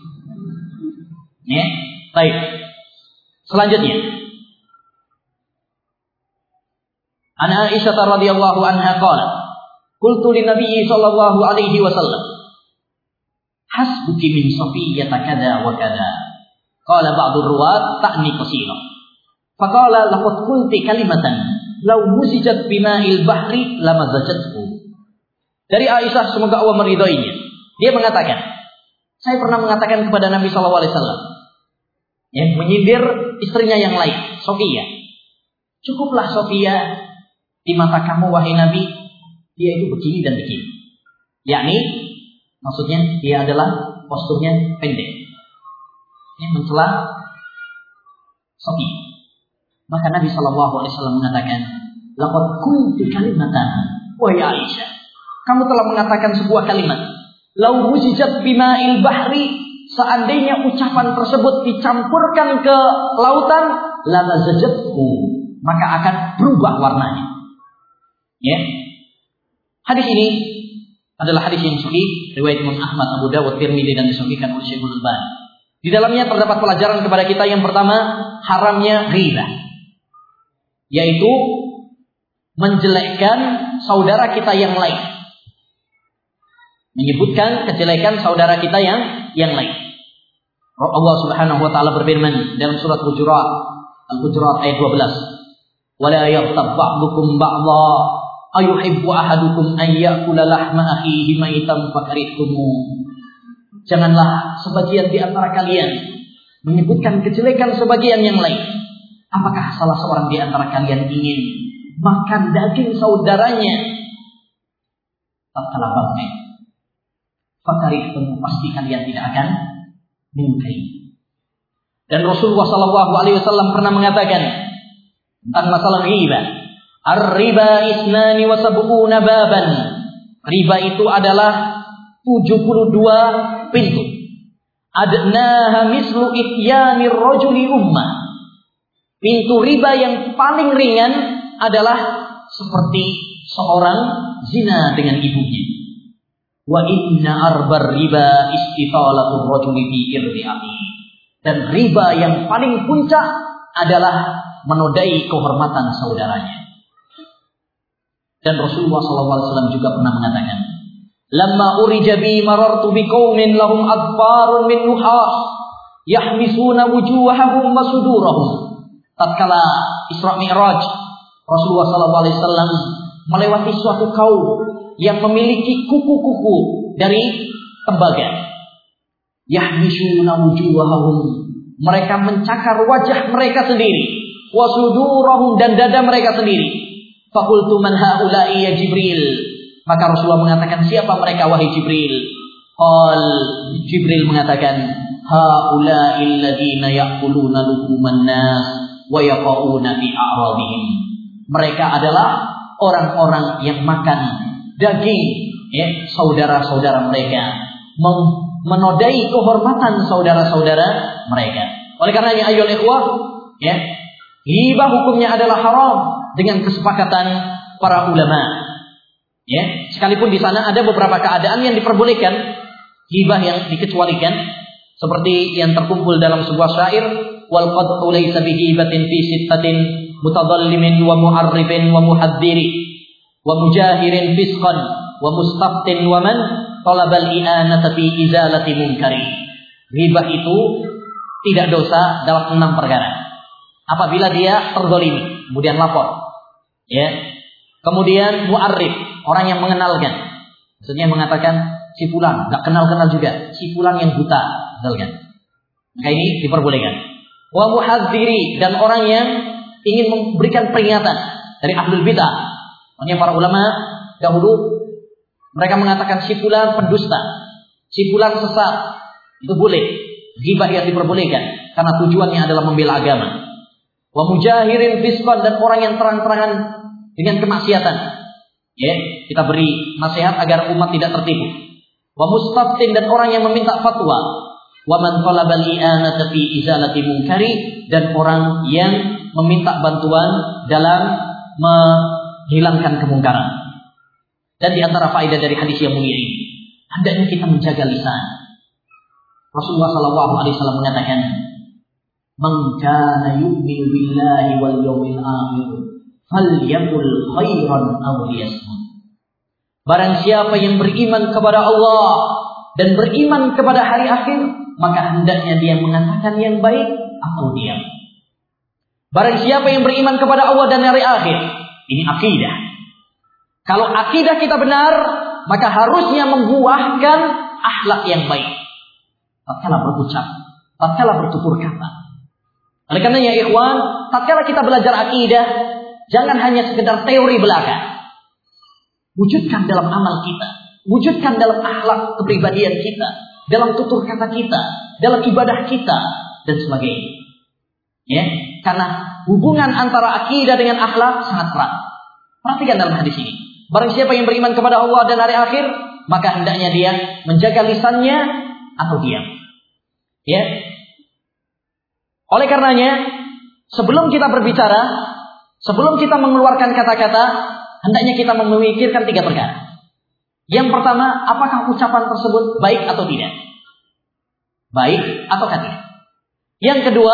Baik. Selanjutnya, An Aisyah radhiyallahu anha qalat, qultu lin Nabi sallallahu alaihi wasallam, hasbuki min Safiyyah kada wa kada. Qala ba'du ruwat ta'ni qasira. Faqala laqad qulti kalimatan law musijat bima'il bahri lamazajathu. Dari Aisyah, semoga Allah meridhoinya, dia mengatakan, saya pernah mengatakan kepada Nabi sallallahu alaihi wasallam, menyindir istrinya yang lain, Sofia. Cukuplah Sofia di mata kamu wahai Nabi, dia itu begini dan begini. Yakni maksudnya dia adalah posturnya pendek. Yang mencela Sofia. Maka Nabi sallallahu alaihi wasallam mengatakan, laqad qulti kalimatan wahai Aisyah, kamu telah mengatakan sebuah kalimat, lau musijat bima'il bahri, seandainya ucapan tersebut dicampurkan ke lautan, lamazajathu, maka akan berubah warnanya. Hadis ini adalah hadis yang sahih, riwayat Imam Ahmad, Abu Dawud, Tirmidzi dan disahihkan oleh Syekhul Albani. Di dalamnya terdapat pelajaran kepada kita. Yang pertama, haramnya ghibah, yaitu menjelekkan saudara kita yang lain, menyebutkan kejelekan saudara kita yang lain. Allah Subhanahu wa taala berfirman dalam surat Al-Hujurat ayat 12, "Wala yaghtab ba'dukum ba'dha ayuhibbu ahadukum an ya'kula lahma akhihi maitan fakarihtumu." Janganlah sebagian di antara kalian menyebutkan kejelekan sebagian yang lain. Apakah salah seorang di antara kalian ingin makan daging saudaranya tatkala bangkai? Fakarihtumu, pasti kalian tidak akan mungkin. Dan Rasulullah sallallahu alaihi wasallam pernah mengatakan tentang masalah riba, ar-riba isnani wa sab'una baban. Riba itu adalah 72 pintu. adnaha mislu ityanir rajuli ummah. Pintu riba yang paling ringan adalah seperti seorang zina dengan ibunya. Wa inna arbar riba istitalatur rajuli fi irdi akhihi. Dan riba yang paling puncak adalah menodai kehormatan saudaranya. Dan Rasulullah SAW juga pernah mengatakan, "Lamma urija bi marartu biqaumin lahum adfarun min nuhas yahmisuna wujuhahum wa sudurahum." Tatkala Isra Mi'raj, Rasulullah SAW melewati suatu kaum yang memiliki kuku-kuku dari tembaga. Yahmisuna wujuhahum, mereka mencakar wajah mereka sendiri, wasudurahum, dan dada mereka sendiri. Faqultu man haula'i ya Jibril, maka Rasulullah mengatakan, siapa mereka wahai Jibril? Jibril mengatakan, haula'il ladzina ya'kuluna luhuman nas wa yaqauna fi a'radihim. Mereka adalah orang-orang yang makan daging saudara-saudara mereka, menodai kehormatan saudara-saudara mereka. Oleh karenanya ayyuhal ikhwah, ghibah hukumnya adalah haram dengan kesepakatan para ulama. Sekalipun di sana ada beberapa keadaan yang diperbolehkan, ghibah yang dikecualikan, seperti yang terkumpul dalam sebuah syair, wal qadhu laysa bi ghibatin fi sittatin mutadallimin wa mu'arribin wa muhadziri wa mujahirin fisqan wa mustaftin wa man talabal i'anata fi izalati munkari. Ghibah itu tidak dosa dalam 6 perkara. Apabila dia terzalimi, kemudian lapor. Kemudian mu'arrif, orang yang mengenalkan. Maksudnya mengatakan si fulan, enggak kenal-kenal juga, si fulan yang buta, misalkan. Maka ini diperbolehkan. Wa muhadziri, dan orang yang ingin memberikan peringatan dari ahlul bidah. Makanya para ulama dahulu mereka mengatakan si fulan pendusta, si fulan sesat, itu boleh. Ghibah yang diperbolehkan karena tujuannya adalah membela agama. Wa mujahirin fisqan, dan orang yang terang-terangan dengan kemaksiatan. Kita beri nasihat agar umat tidak tertipu. Wa mustaftin, dan orang yang meminta fatwa. Wa man talabal i'anata fi izalati munkari, dan orang yang meminta bantuan dalam menghilangkan kemungkaran. Dan di antara faedah dari hadis yang mulia ini, hendaknya kita menjaga lisan. Rasulullah SAW mengatakan, "Man kana yu'minu billahi wal yawmil akhir, falyaqul khairan aw liyasmut." Barang siapa yang beriman kepada Allah dan beriman kepada hari akhir, maka hendaknya dia mengatakan yang baik atau diam. Barang siapa yang beriman kepada Allah dan hari akhir, ini akidah. Kalau akidah kita benar, maka harusnya membuahkan akhlak yang baik. Tatkala berucap, tatkala bertutur kata. Oleh karena ya ikhwan, tatkala kita belajar akidah, jangan hanya sekedar teori belaka. Wujudkan dalam amal kita, wujudkan dalam akhlak kepribadian kita, dalam tutur kata kita, dalam ibadah kita, dan sebagainya. Karena hubungan antara akidah dengan akhlak sangat erat. Perhatikan dalam hadis ini. Barang siapa yang beriman kepada Allah dan hari akhir, maka hendaknya dia menjaga lisannya atau diam. Oleh karenanya, sebelum kita berbicara, sebelum kita mengeluarkan kata-kata, hendaknya kita memikirkan 3 perkara. Yang pertama, apakah ucapan tersebut baik atau tidak? Baik atau tidak? Yang kedua,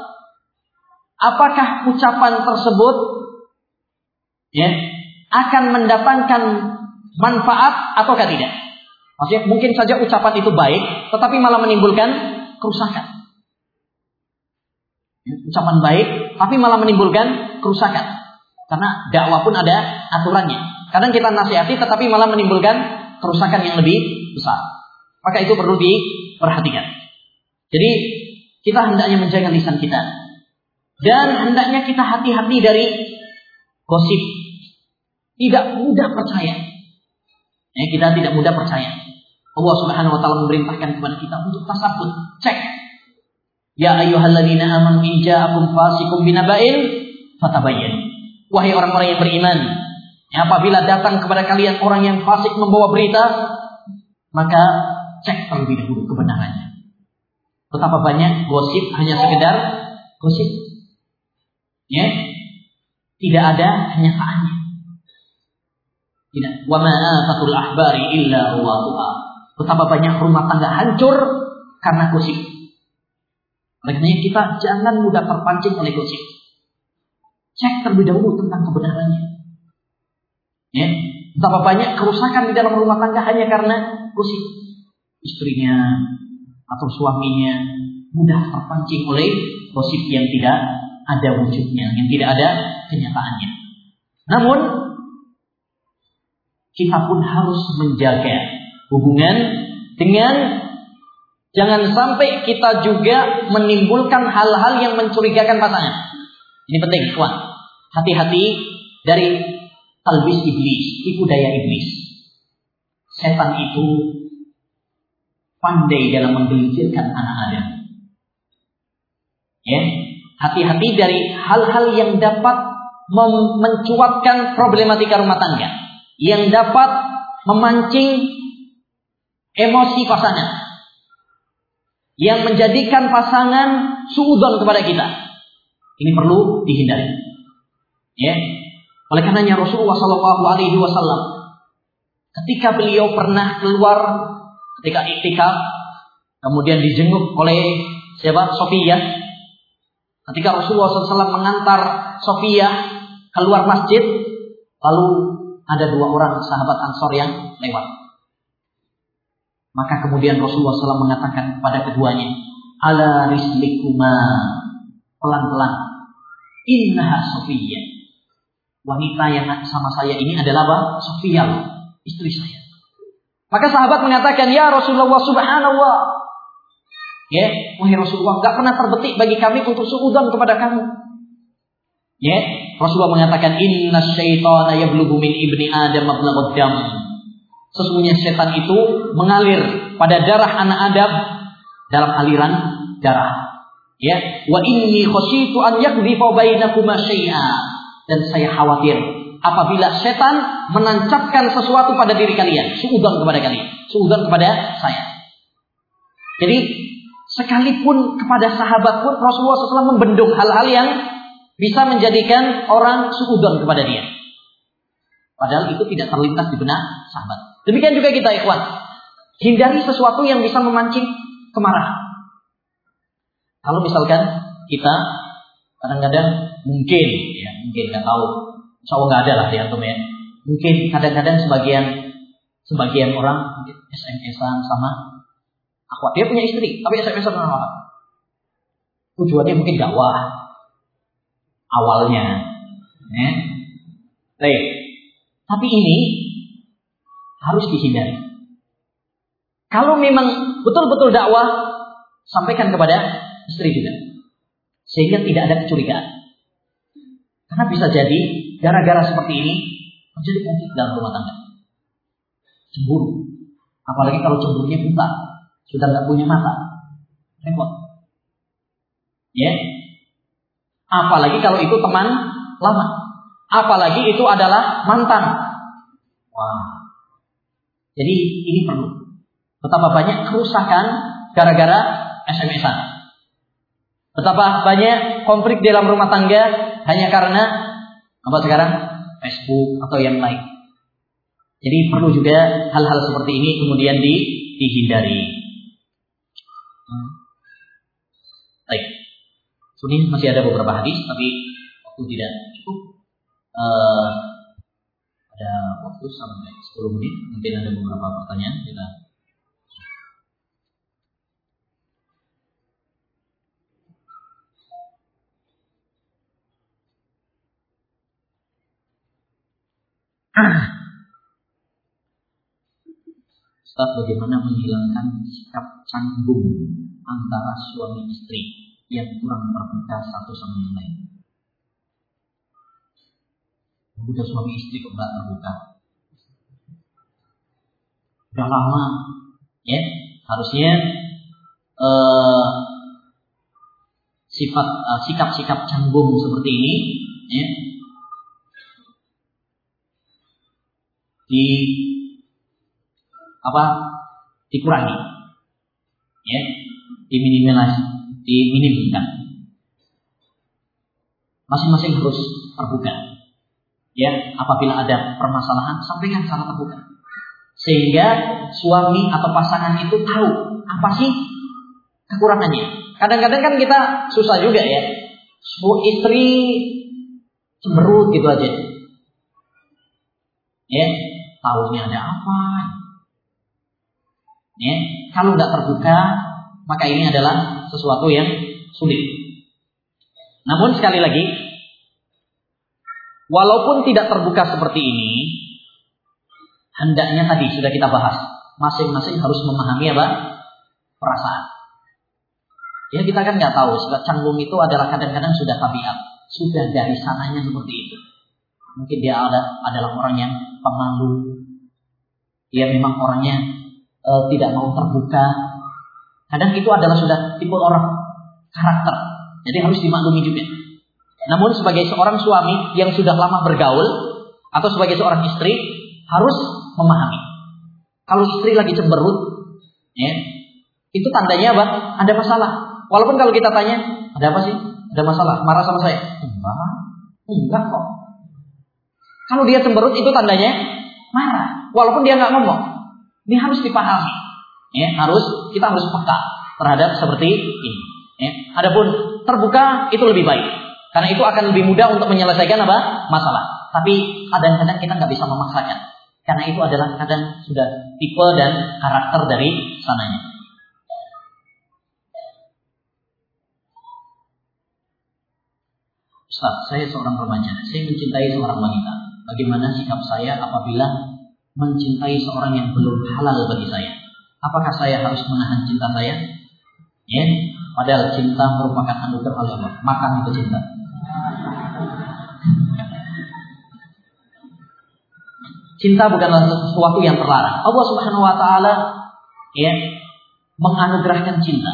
apakah ucapan tersebut akan mendatangkan manfaat atau tidak? Maksudnya mungkin saja ucapan itu baik, tetapi malah menimbulkan kerusakan. Ucapan baik, tapi malah menimbulkan kerusakan. Karena dakwah pun ada aturannya. Kadang kita nasihati, tetapi malah menimbulkan kerusakan yang lebih besar. Maka itu perlu diperhatikan. Jadi kita hendaknya menjaga lisan kita. Dan hendaknya kita hati-hati dari gosip. Tidak mudah percaya. Kita tidak mudah percaya. Allah Subhanahu wa taala memerintahkan kepada kita untuk tasabbut, cek. Ya ayyuhalladzina amanu in ja'akum fasiqun binaba'in fatabayyan. Wahai orang-orang yang beriman, apabila datang kepada kalian orang yang fasik membawa berita, maka cek terlebih dahulu kebenarannya. Betapa banyak gosip hanya sekedar gosip. Ya. Tidak ada kenyataannya. Tidak. Wa ma afatul ahbari illa huwa. Betapa banyak rumah tangga hancur karena gosip. Oleh karena kita jangan mudah terpancing oleh gosip. Cek terlebih dahulu tentang kebenarannya. Ya. Betapa banyak kerusakan di dalam rumah tangga hanya karena gosip. Istrinya atau suaminya mudah terpancing oleh gosip yang tidak ada wujudnya, yang tidak ada kenyataannya. Namun kita pun harus menjaga hubungan dengan, jangan sampai kita juga menimbulkan hal-hal yang mencurigakan pasangan. Ini penting, kawan. Hati-hati dari talbis iblis, tipu daya iblis. Setan itu pandai dalam menggelincirkan anak Adam. Ya, hati-hati dari hal-hal yang dapat mencuatkan problematika rumah tangga, yang dapat memancing emosi pasangan, yang menjadikan pasangan suudzon kepada kita. Ini perlu dihindari. Ya, oleh karenanya Rasulullah SAW ketika beliau pernah keluar ketika iktikaf, kemudian dijenguk oleh siapa? Sofiyah. Ketika Rasulullah SAW mengantar Sofiyah keluar masjid, lalu ada dua orang sahabat Ansor yang lewat. Maka kemudian Rasulullah SAW mengatakan kepada keduanya, ala rislikuma, pelan-pelan, innaha Sofiyah. Wanita yang sama saya ini adalah apa? Sofiyah, istri saya. Maka sahabat mengatakan, ya Rasulullah subhanallah. Ya, wahai Rasulullah, enggak pernah terbetik bagi kami untuk suudzon kepada kamu. Ya, Rasulullah mengatakan, inna syaitana yablughu min ibni Adam mablagad dam. Sesungguhnya setan itu mengalir pada darah anak Adam dalam aliran darah. Ya, wa inni khasyitu an yakdhifa bainakuma syai'a. Dan saya khawatir apabila setan menancapkan sesuatu pada diri kalian, suudzon kepada kalian, suudzon kepada saya. Jadi sekalipun kepada sahabat pun Rasulullah SAW membendung hal-hal yang bisa menjadikan orang suudzon kepada dia. Padahal itu tidak terlintas di benak sahabat. Demikian juga kita, ikhwan. Hindari sesuatu yang bisa memancing kemarahan. Kalau misalkan kita kadang-kadang mungkin nggak tahu, insya Allah nggak ada lah ya teman. Mungkin kadang-kadang sebagian orang SMS-an sama akhwat, dia punya istri tapi SMS-an sama orang. Tujuannya mungkin dakwah awalnya, baik. Tapi ini harus dihindari. Kalau memang betul-betul dakwah, sampaikan kepada istri juga, sehingga tidak ada kecurigaan. Karena bisa jadi gara-gara seperti ini terjadi konflik dalam rumah tangga. Cemburu. Apalagi kalau cemburunya buta, sudah nggak punya mata, repot. Ya. Apalagi kalau itu teman lama. Apalagi itu adalah mantan. Wah. Jadi ini perlu. Betapa banyak kerusakan gara-gara SMS-an. Betapa banyak konflik dalam rumah tangga hanya karena apa sekarang? Facebook atau yang lain. Jadi perlu juga hal-hal seperti ini kemudian dihindari. Baik. Ini masih ada beberapa hadis tapi waktu tidak cukup. Ada waktu sampai 10 menit. Mungkin ada beberapa pertanyaan kita. Ustaz, bagaimana menghilangkan sikap canggung antara suami istri yang kurang terbuka satu sama yang lain? Udah suami istri kok nggak terbuka? Udah lama, ya harusnya sikap-sikap canggung seperti ini, ya, dikurangi, ya. diminimkan. Masing-masing harus terbuka. Ya, apabila ada permasalahan sampaikan secara terbuka. Sehingga suami atau pasangan itu tahu apa sih kekurangannya. Kadang-kadang kan kita susah juga ya. Istri cemberut gitu aja. Ya, tahunya ada apa. Ya, kalau nggak terbuka, maka ini adalah sesuatu yang sulit. Namun sekali lagi, walaupun tidak terbuka seperti ini, hendaknya tadi sudah kita bahas, masing-masing harus memahami apa? Perasaan. Ya kita kan nggak tahu, canggung itu adalah kadang-kadang sudah tabiat, sudah dari sananya seperti itu. Mungkin dia adalah orang yang pemalu, dia memang orangnya tidak mau terbuka. Kadang itu adalah sudah tipe orang karakter, jadi harus dimaklumi juga. Namun sebagai seorang suami yang sudah lama bergaul atau sebagai seorang istri harus memahami. Kalau istri lagi cemberut, ya, itu tandanya apa? Ada masalah. Walaupun kalau kita tanya, ada apa sih? Ada masalah? Marah sama saya? Enggak kok. Kalau dia cemberut itu tandanya marah. Walaupun dia nggak ngomong. Ini harus dipahami. Ya, kita harus peka terhadap seperti ini. Ya. Adapun terbuka itu lebih baik. Karena itu akan lebih mudah untuk menyelesaikan apa? Masalah. Tapi kadang-kadang kita nggak bisa memaksakan. Karena itu adalah kadang sudah tipe dan karakter dari sananya. Ustaz, saya seorang remaja. Saya mencintai seorang wanita. Bagaimana sikap saya apabila mencintai seorang yang belum halal bagi saya? Apakah saya harus menahan cinta saya? Ya, padahal cinta merupakan anugerah Allah. Makan itu cinta. Cinta bukanlah sesuatu yang terlarang. Allah Subhanahu wa taala ya menganugerahkan cinta.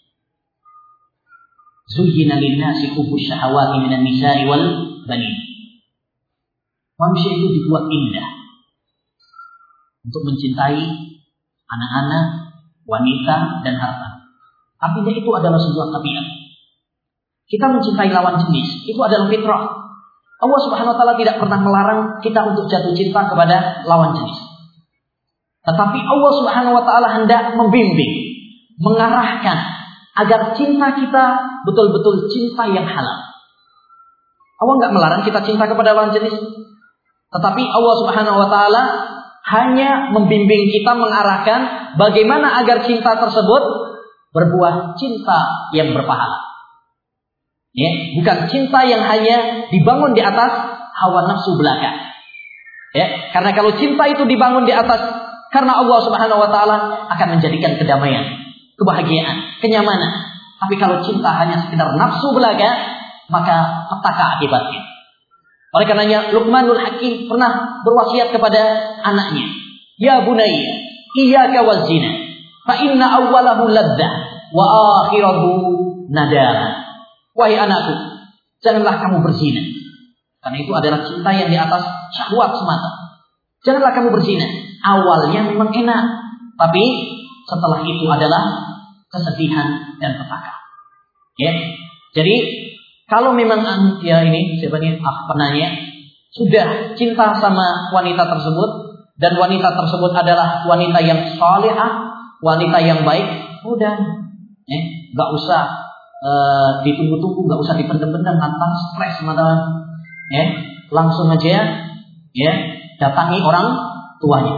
Zuyyina lin-nasi hubbus syahawati minan nisa'i wal banin. Manusia itu dibuat indah untuk mencintai anak-anak, wanita dan harta. Artinya itu adalah sebuah tabiat. Kita mencintai lawan jenis, itu adalah fitrah. Allah Subhanahu wa taala tidak pernah melarang kita untuk jatuh cinta kepada lawan jenis. Tetapi Allah Subhanahu wa taala hendak membimbing, mengarahkan agar cinta kita betul-betul cinta yang halal. Allah enggak melarang kita cinta kepada lawan jenis. Tetapi Allah Subhanahu wa taala hanya membimbing kita, mengarahkan bagaimana agar cinta tersebut berbuah cinta yang berpahala. Ya, bukan cinta yang hanya dibangun di atas hawa nafsu belaka. Ya, karena kalau cinta itu dibangun di atas karena Allah Subhanahu wa taala akan menjadikan kedamaian, kebahagiaan, kenyamanan. Tapi kalau cinta hanya sekedar nafsu belaka, maka petaka akibatnya. Oleh karenanya Luqmanul Hakim pernah berwasiat kepada anaknya, "Ya bunayya, iyyaka waz-zina, fa inna awwalahu laddah wa akhirahu nadamah." Wahai anakku, janganlah kamu berzina. Karena itu adalah cinta yang di atas syahwat semata. Janganlah kamu berzina. Awalnya memang enak, tapi setelah itu adalah kesedihan dan petaka. Ya. Jadi kalau memang ya ini siapa nih penanya sudah cinta sama wanita tersebut dan wanita tersebut adalah wanita yang salihah, wanita yang baik, udah, nggak usah ditunggu-tunggu, nggak usah dipendam-pendam, nantang stres teman-teman. Ya, langsung aja ya datangi orang tuanya.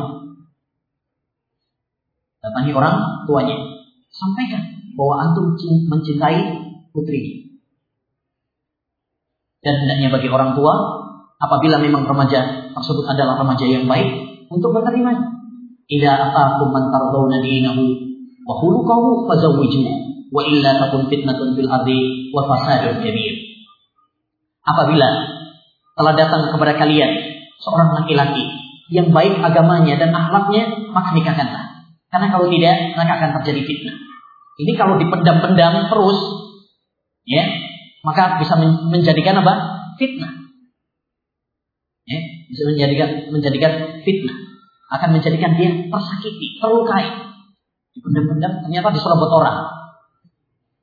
Datangi orang tuanya. Sampaikan bahwa antum mencintai putri. Dan hendaknya bagi orang tua apabila memang remaja tersebut adalah remaja yang baik untuk menerimanya. Idza ataakum man tardawna dinahu wa khuluquhu fazawwijuhu. Wa illa takun fitnatun fil ardi wa fasadun kabir. Apabila telah datang kepada kalian seorang laki-laki yang baik agamanya dan akhlaknya, maka nikahkanlah. Karena kalau tidak, maka akan terjadi fitnah. Ini kalau dipendam-pendam terus, ya, maka bisa menjadikan apa? Fitnah. Ya, bisa menjadikan fitnah. Akan menjadikan dia tersakiti, terlukai. Dipendam-pendam ternyata diserobot orang.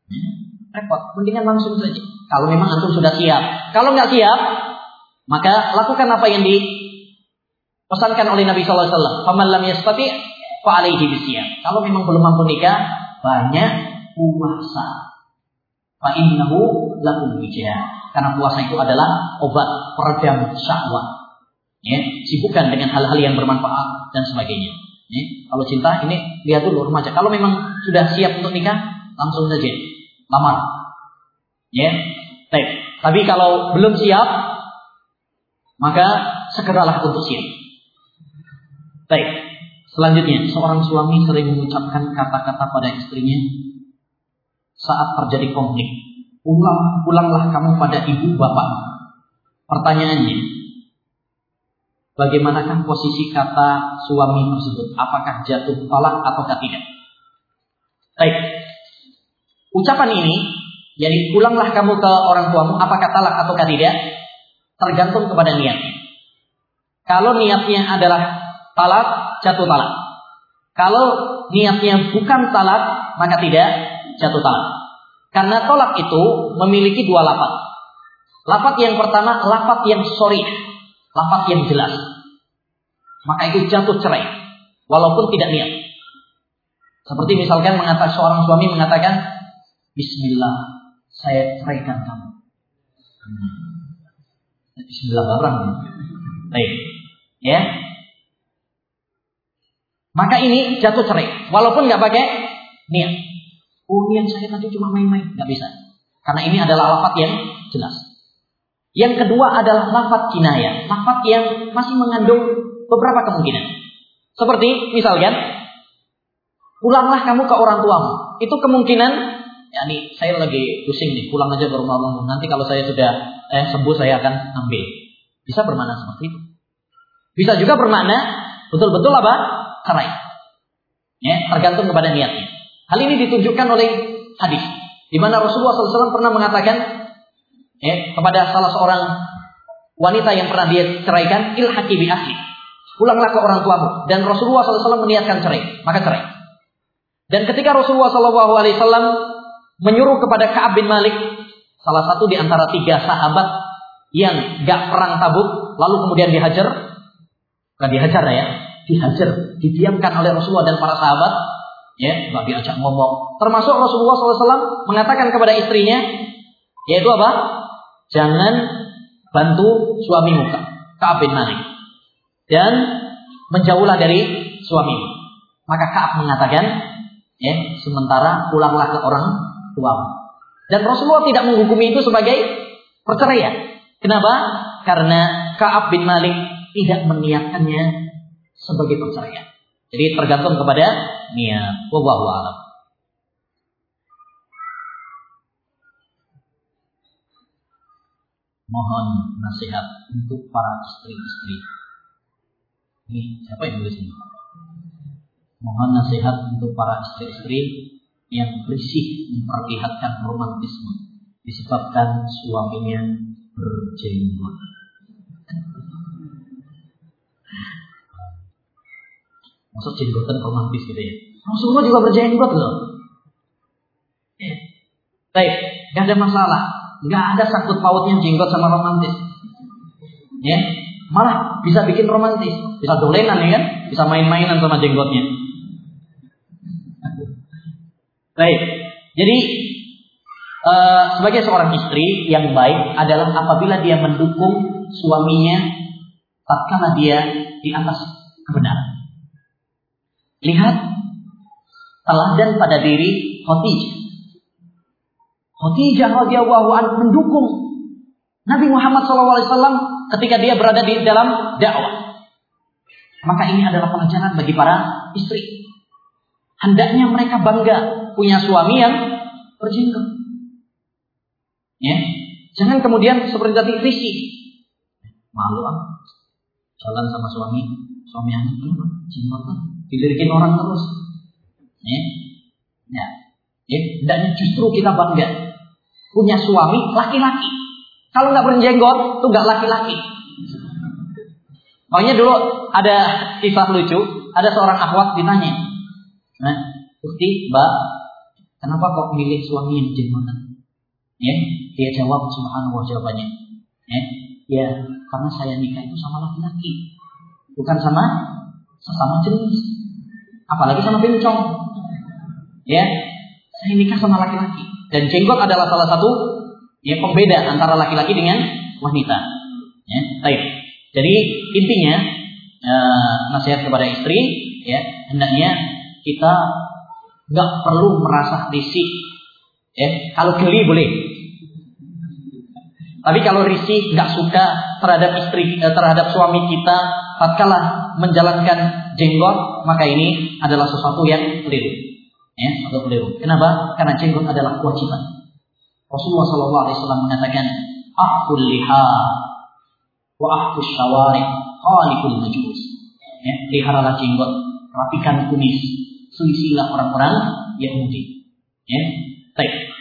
Repot. Mendingan langsung saja. Kalau memang antum sudah siap. Kalau nggak siap, maka lakukan apa yang dipesankan oleh Nabi sallallahu alaihi wasallam. Faman lam yastati fa alaihi bisiyam. Kalau memang belum mampu nikah, banyak puasa. Fa innahu lakum wijah. Karena puasa itu adalah obat peredam syahwat. Ya, sibukkan dengan hal-hal yang bermanfaat dan sebagainya. Ya, kalau cinta ini lihat dulu remaja. Kalau memang sudah siap untuk nikah, langsung saja lamar. Ya, baik. Tapi kalau belum siap, maka segeralah untuk siap. Baik. Selanjutnya, seorang suami sering mengucapkan kata-kata pada istrinya saat terjadi konflik. Pulanglah kamu pada ibu bapak. Pertanyaannya, bagaimanakah posisi kata suami tersebut? Apakah jatuh talak ataukah tidak? Baik. Ucapan ini, jadi pulanglah kamu ke orang tuamu, apakah talak ataukah tidak? Tergantung kepada niatnya. Kalau niatnya adalah talak, jatuh talak. Kalau niatnya bukan talak, maka tidak jatuh talak. Karena tolak itu memiliki dua lafaz. Lafaz yang pertama, lafaz yang sharih, lafaz yang jelas. Maka itu jatuh cerai, walaupun tidak niat. Seperti misalkan seorang suami mengatakan, Bismillah, saya ceraikan kamu. Bismillah barang. Baik, ya. Maka ini jatuh cerai, walaupun nggak pakai niat. Oh, niat saya tadi cuma main-main, nggak bisa. Karena ini adalah lafaz yang jelas. Yang kedua adalah lafaz kinayah, lafaz yang masih mengandung beberapa kemungkinan. Seperti misalkan, pulanglah kamu ke orang tuamu. Itu kemungkinan, yakni saya lagi pusing nih, pulang aja ke rumahmu. Nanti kalau saya sudah sembuh saya akan ambil. Bisa bermakna seperti itu. Bisa juga bermakna betul-betul apa? Cerai. Ya, tergantung kepada niatnya. Hal ini ditunjukkan oleh hadis di mana Rasulullah SAW pernah mengatakan kepada salah seorang wanita yang pernah dia ceraikan, ilhaqi bi ahli, pulanglah ke orang tuamu. Dan Rasulullah SAW meniatkan cerai, maka cerai. Dan ketika Rasulullah SAW menyuruh kepada Ka'ab bin Malik, salah satu di antara 3 sahabat yang gak perang Tabuk, lalu kemudian dihajar, bukan dihajar ya, dihajar, didiamkan oleh Rasulullah dan para sahabat. Ya, nggak diajak ngomong. Termasuk Rasulullah SAW mengatakan kepada istrinya, yaitu apa? Jangan bantu suamimu, Ka'ab bin Malik, dan menjauhlah dari suamimu. Maka Ka'ab mengatakan, sementara pulanglah ke orang tuamu. Dan Rasulullah tidak menghukumi itu sebagai perceraian. Kenapa? Karena Ka'ab bin Malik tidak meniatkannya sebagai perceraian. Jadi tergantung kepada niat. Wallahu a'lam. Mohon nasihat untuk para istri-istri. Ini siapa yang tulis ini? Mohon nasihat untuk para istri-istri yang berisik memperlihatkan romantisme disebabkan suaminya berjenggot. Maksud jenggotan romantis gitu ya. Rasulullah juga berjenggot loh. Baik, gak ada masalah. Gak ada sangkut pautnya jenggot sama romantis. Ya, malah bisa bikin romantis. Bisa dolenan ya kan? Bisa main-mainan sama jenggotnya. Baik, jadi sebagai seorang istri yang baik adalah apabila dia mendukung suaminya tatkala dia di atas kebenaran. Lihat teladan pada diri Khadijah. Khadijah radhiyallahu anha mendukung Nabi Muhammad SAW ketika dia berada di dalam dakwah. Maka ini adalah pelajaran bagi para istri. Hendaknya mereka bangga punya suami yang berjenggot. Ya, jangan kemudian seperti tadi risih. Malu jalan sama suami anak jenggot. Dilirikin orang terus. Hendaknya justru kita bangga punya suami laki-laki. Kalau nggak berjenggot, itu nggak laki-laki. Makanya dulu ada kisah lucu, ada seorang akhwat ditanya, Ukti, Mbak, kenapa kok milih suami yang jenggotan? Ya, dia jawab subhanallah jawabannya. Ya, karena saya nikah itu sama laki-laki, bukan sama sesama jenis, apalagi sama bencong. Ya, saya nikah sama laki-laki, dan jenggot adalah salah satu pembeda antara laki-laki dengan wanita. Ya, baik. Jadi intinya nasihat kepada istri, hendaknya kita nggak perlu merasa risih. Kalau geli boleh, tapi kalau risih, nggak suka terhadap istri, terhadap suami kita, tatkala menjalankan jenggot, maka ini adalah sesuatu yang keliru. Atau keliru. Kenapa? Karena jenggot adalah kewajiban. Rasulullah SAW mengatakan, "Ahful liha wa ahfus syawari, khaliqul majus." Peliharalah jenggot, rapikan kumis, selisihilah orang-orang Yahudi. Baik.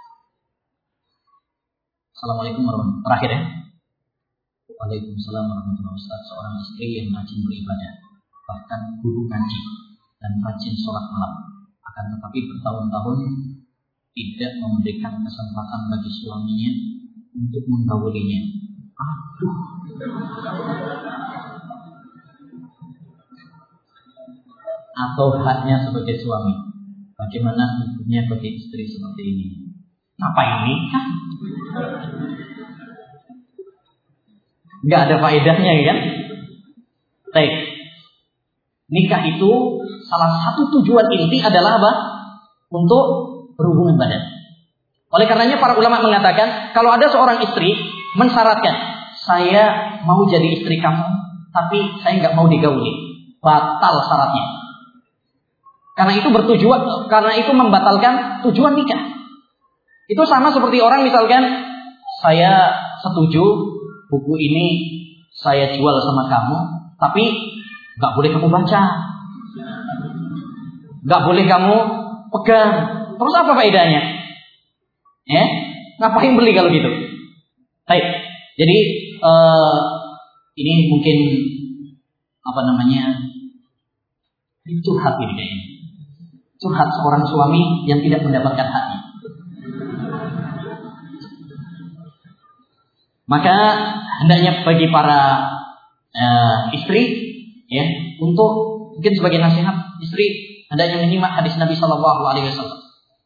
Assalamualaikum warahmatullahi wabarakatuh. Terakhir Waalaikumsalam warahmatullahi wabarakatuh. Seorang istri yang rajin beribadah, bahkan guru ngaji dan rajin sholat malam, akan tetapi bertahun-tahun tidak memberikan kesempatan bagi suaminya untuk menggaulinya. Aduh. Atau haknya sebagai suami, bagaimana hukumnya bagi istri seperti ini? Ngapain nikah? Nggak ada faedahnya, kan? Baik. Nikah itu salah satu tujuan inti adalah apa? Untuk berhubungan badan. Oleh karenanya para ulama mengatakan, kalau ada seorang istri mensyaratkan, saya mau jadi istri kamu, tapi saya nggak mau digauli, batal syaratnya. Karena itu membatalkan tujuan nikah. Itu sama seperti orang misalkan, saya setuju buku ini saya jual sama kamu, tapi nggak boleh kamu baca, nggak boleh kamu pegang. Terus apa faedahnya? Ngapain beli kalau gitu? Baik. Jadi ini mungkin curhat ini kayaknya. Curhat seorang suami yang tidak mendapatkan haknya. Maka hendaknya bagi para istri, untuk mungkin sebagai nasihat istri, hendaknya menyimak hadis Nabi Shallallahu Alaihi Wasallam.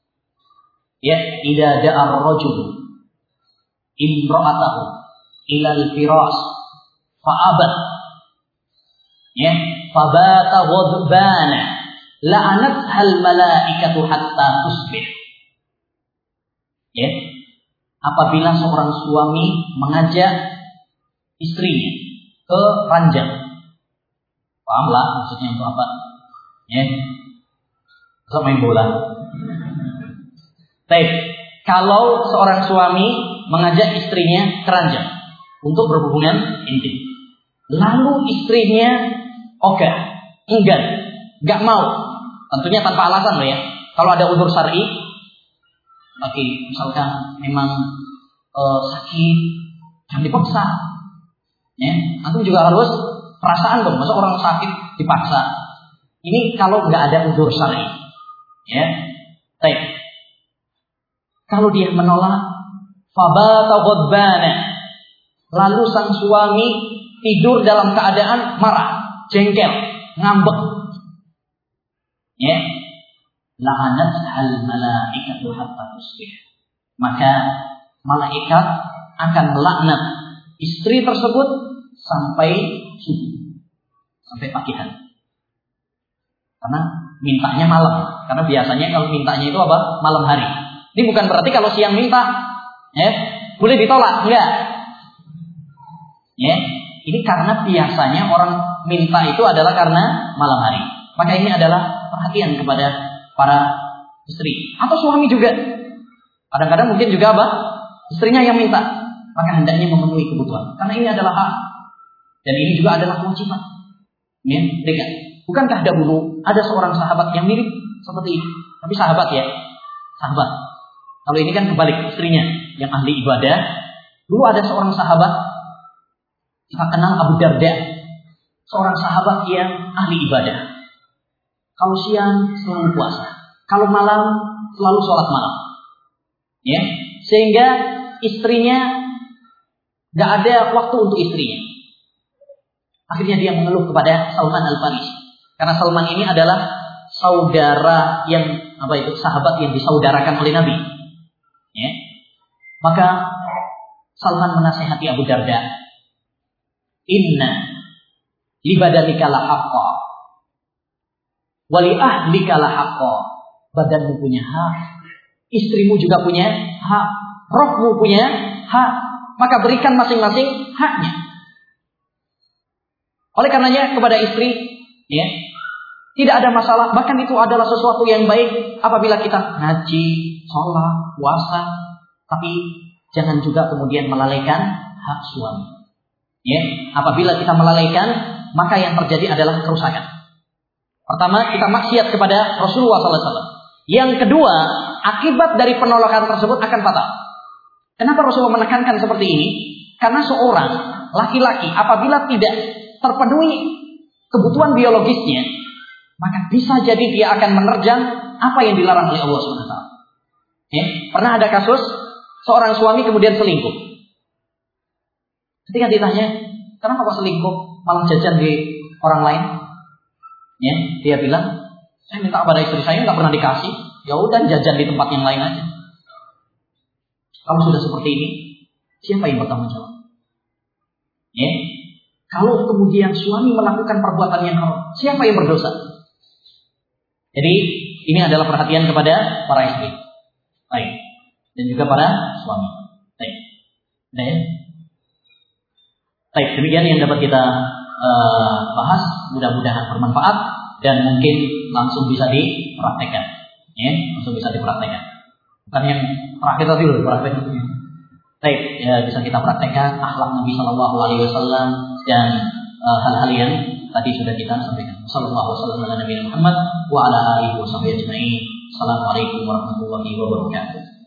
Idza da'a ar-rajul imra'atahu ila al-firas fa'abat, fabata ghadbana la'anatha al-malaikatu hatta tusbih. Apabila seorang suami mengajak istrinya ke ranjang, pahamlah maksudnya untuk apa? Untuk main bola. Baik, kalau seorang suami mengajak istrinya ke ranjang untuk berhubungan intim, lalu istrinya enggan, nggak mau, tentunya tanpa alasan loh ya. Kalau ada udzur syar'i, misalkan memang sakit, jangan dipaksa. Antum juga harus perasaan dong, masa orang sakit dipaksa. Ini kalau nggak ada udzur syar'i. Baik. Kalau dia menolak, fabata ghadbana, lalu sang suami tidur dalam keadaan marah, jengkel, ngambek. La'anat hal malaikatu hatta tusbih. Maka malaikat akan melaknat istri tersebut sampai subuh, sampai pagi hari. Karena mintanya malam. Karena biasanya kalau mintanya itu apa? Malam hari. Ini bukan berarti kalau siang minta, boleh ditolak, enggak. Ini karena biasanya orang minta itu adalah karena malam hari. Maka ini adalah perhatian kepada para istri atau suami juga. Kadang-kadang mungkin juga apa? Istrinya yang minta, maka hendaknya memenuhi kebutuhan. Karena ini adalah hak dan ini juga adalah kewajiban. Bukankah dahulu ada seorang sahabat yang mirip seperti ini? Tapi sahabat. Kalau ini kan kebalik, istrinya yang ahli ibadah. Dulu ada seorang sahabat, kita kenal Abu Darda, seorang sahabat yang ahli ibadah. Kalau siang selalu puasa, kalau malam selalu sholat malam. Ya, sehingga istrinya nggak ada waktu untuk istrinya. Akhirnya dia mengeluh kepada Salman Al-Farisi. Karena Salman ini adalah saudara yang sahabat yang disaudarakan oleh Nabi. Ya. Maka Salman menasihati Abu Darda, "Inna li badanika la haqqa wa li ahlika la haqqa." Badanmu punya hak, istrimu juga punya hak, rohmu punya hak. Maka berikan masing-masing haknya. Oleh karenanya kepada istri, ya, tidak ada masalah. Bahkan itu adalah sesuatu yang baik apabila kita ngaji, sholat, puasa. Tapi jangan juga kemudian melalaikan hak suami. Ya, apabila kita melalaikan, maka yang terjadi adalah kerusakan. Pertama, kita maksiat kepada Rasulullah SAW. Yang kedua, akibat dari penolakan tersebut akan fatal. Kenapa Rasulullah menekankan seperti ini? Karena seorang laki-laki apabila tidak terpenuhi kebutuhan biologisnya, maka bisa jadi dia akan menerjang apa yang dilarang oleh Allah SWT. Ya, pernah ada kasus seorang suami kemudian selingkuh. Ketika ditanya, kenapa kok selingkuh, malah jajan di orang lain? Ya, dia bilang, saya minta kepada istri saya nggak pernah dikasih. Ya udah jajan di tempat yang lain aja. Kalau sudah seperti ini, siapa yang bertanggung jawab? Ya. Kalau kemudian suami melakukan perbuatan yang haram, siapa yang berdosa? Jadi ini adalah perhatian kepada para istri, baik, dan juga para suami. Baik, baik. Demikian yang dapat kita bahas. Mudah-mudahan bermanfaat dan mungkin langsung bisa dipraktekkan. Ya, langsung bisa dipraktekkan. Bukan yang terakhir tadi loh, praktekkan. Baik, ya, bisa kita praktekkan akhlak Nabi Shallallahu Alaihi Wasallam dan hal-hal yang tadi sudah kita sampaikan. Sallallahu alaihi wasallam ala Nabi Muhammad wa ala alihi wa sahbihi ajma'in. Assalamualaikum warahmatullahi wabarakatuh.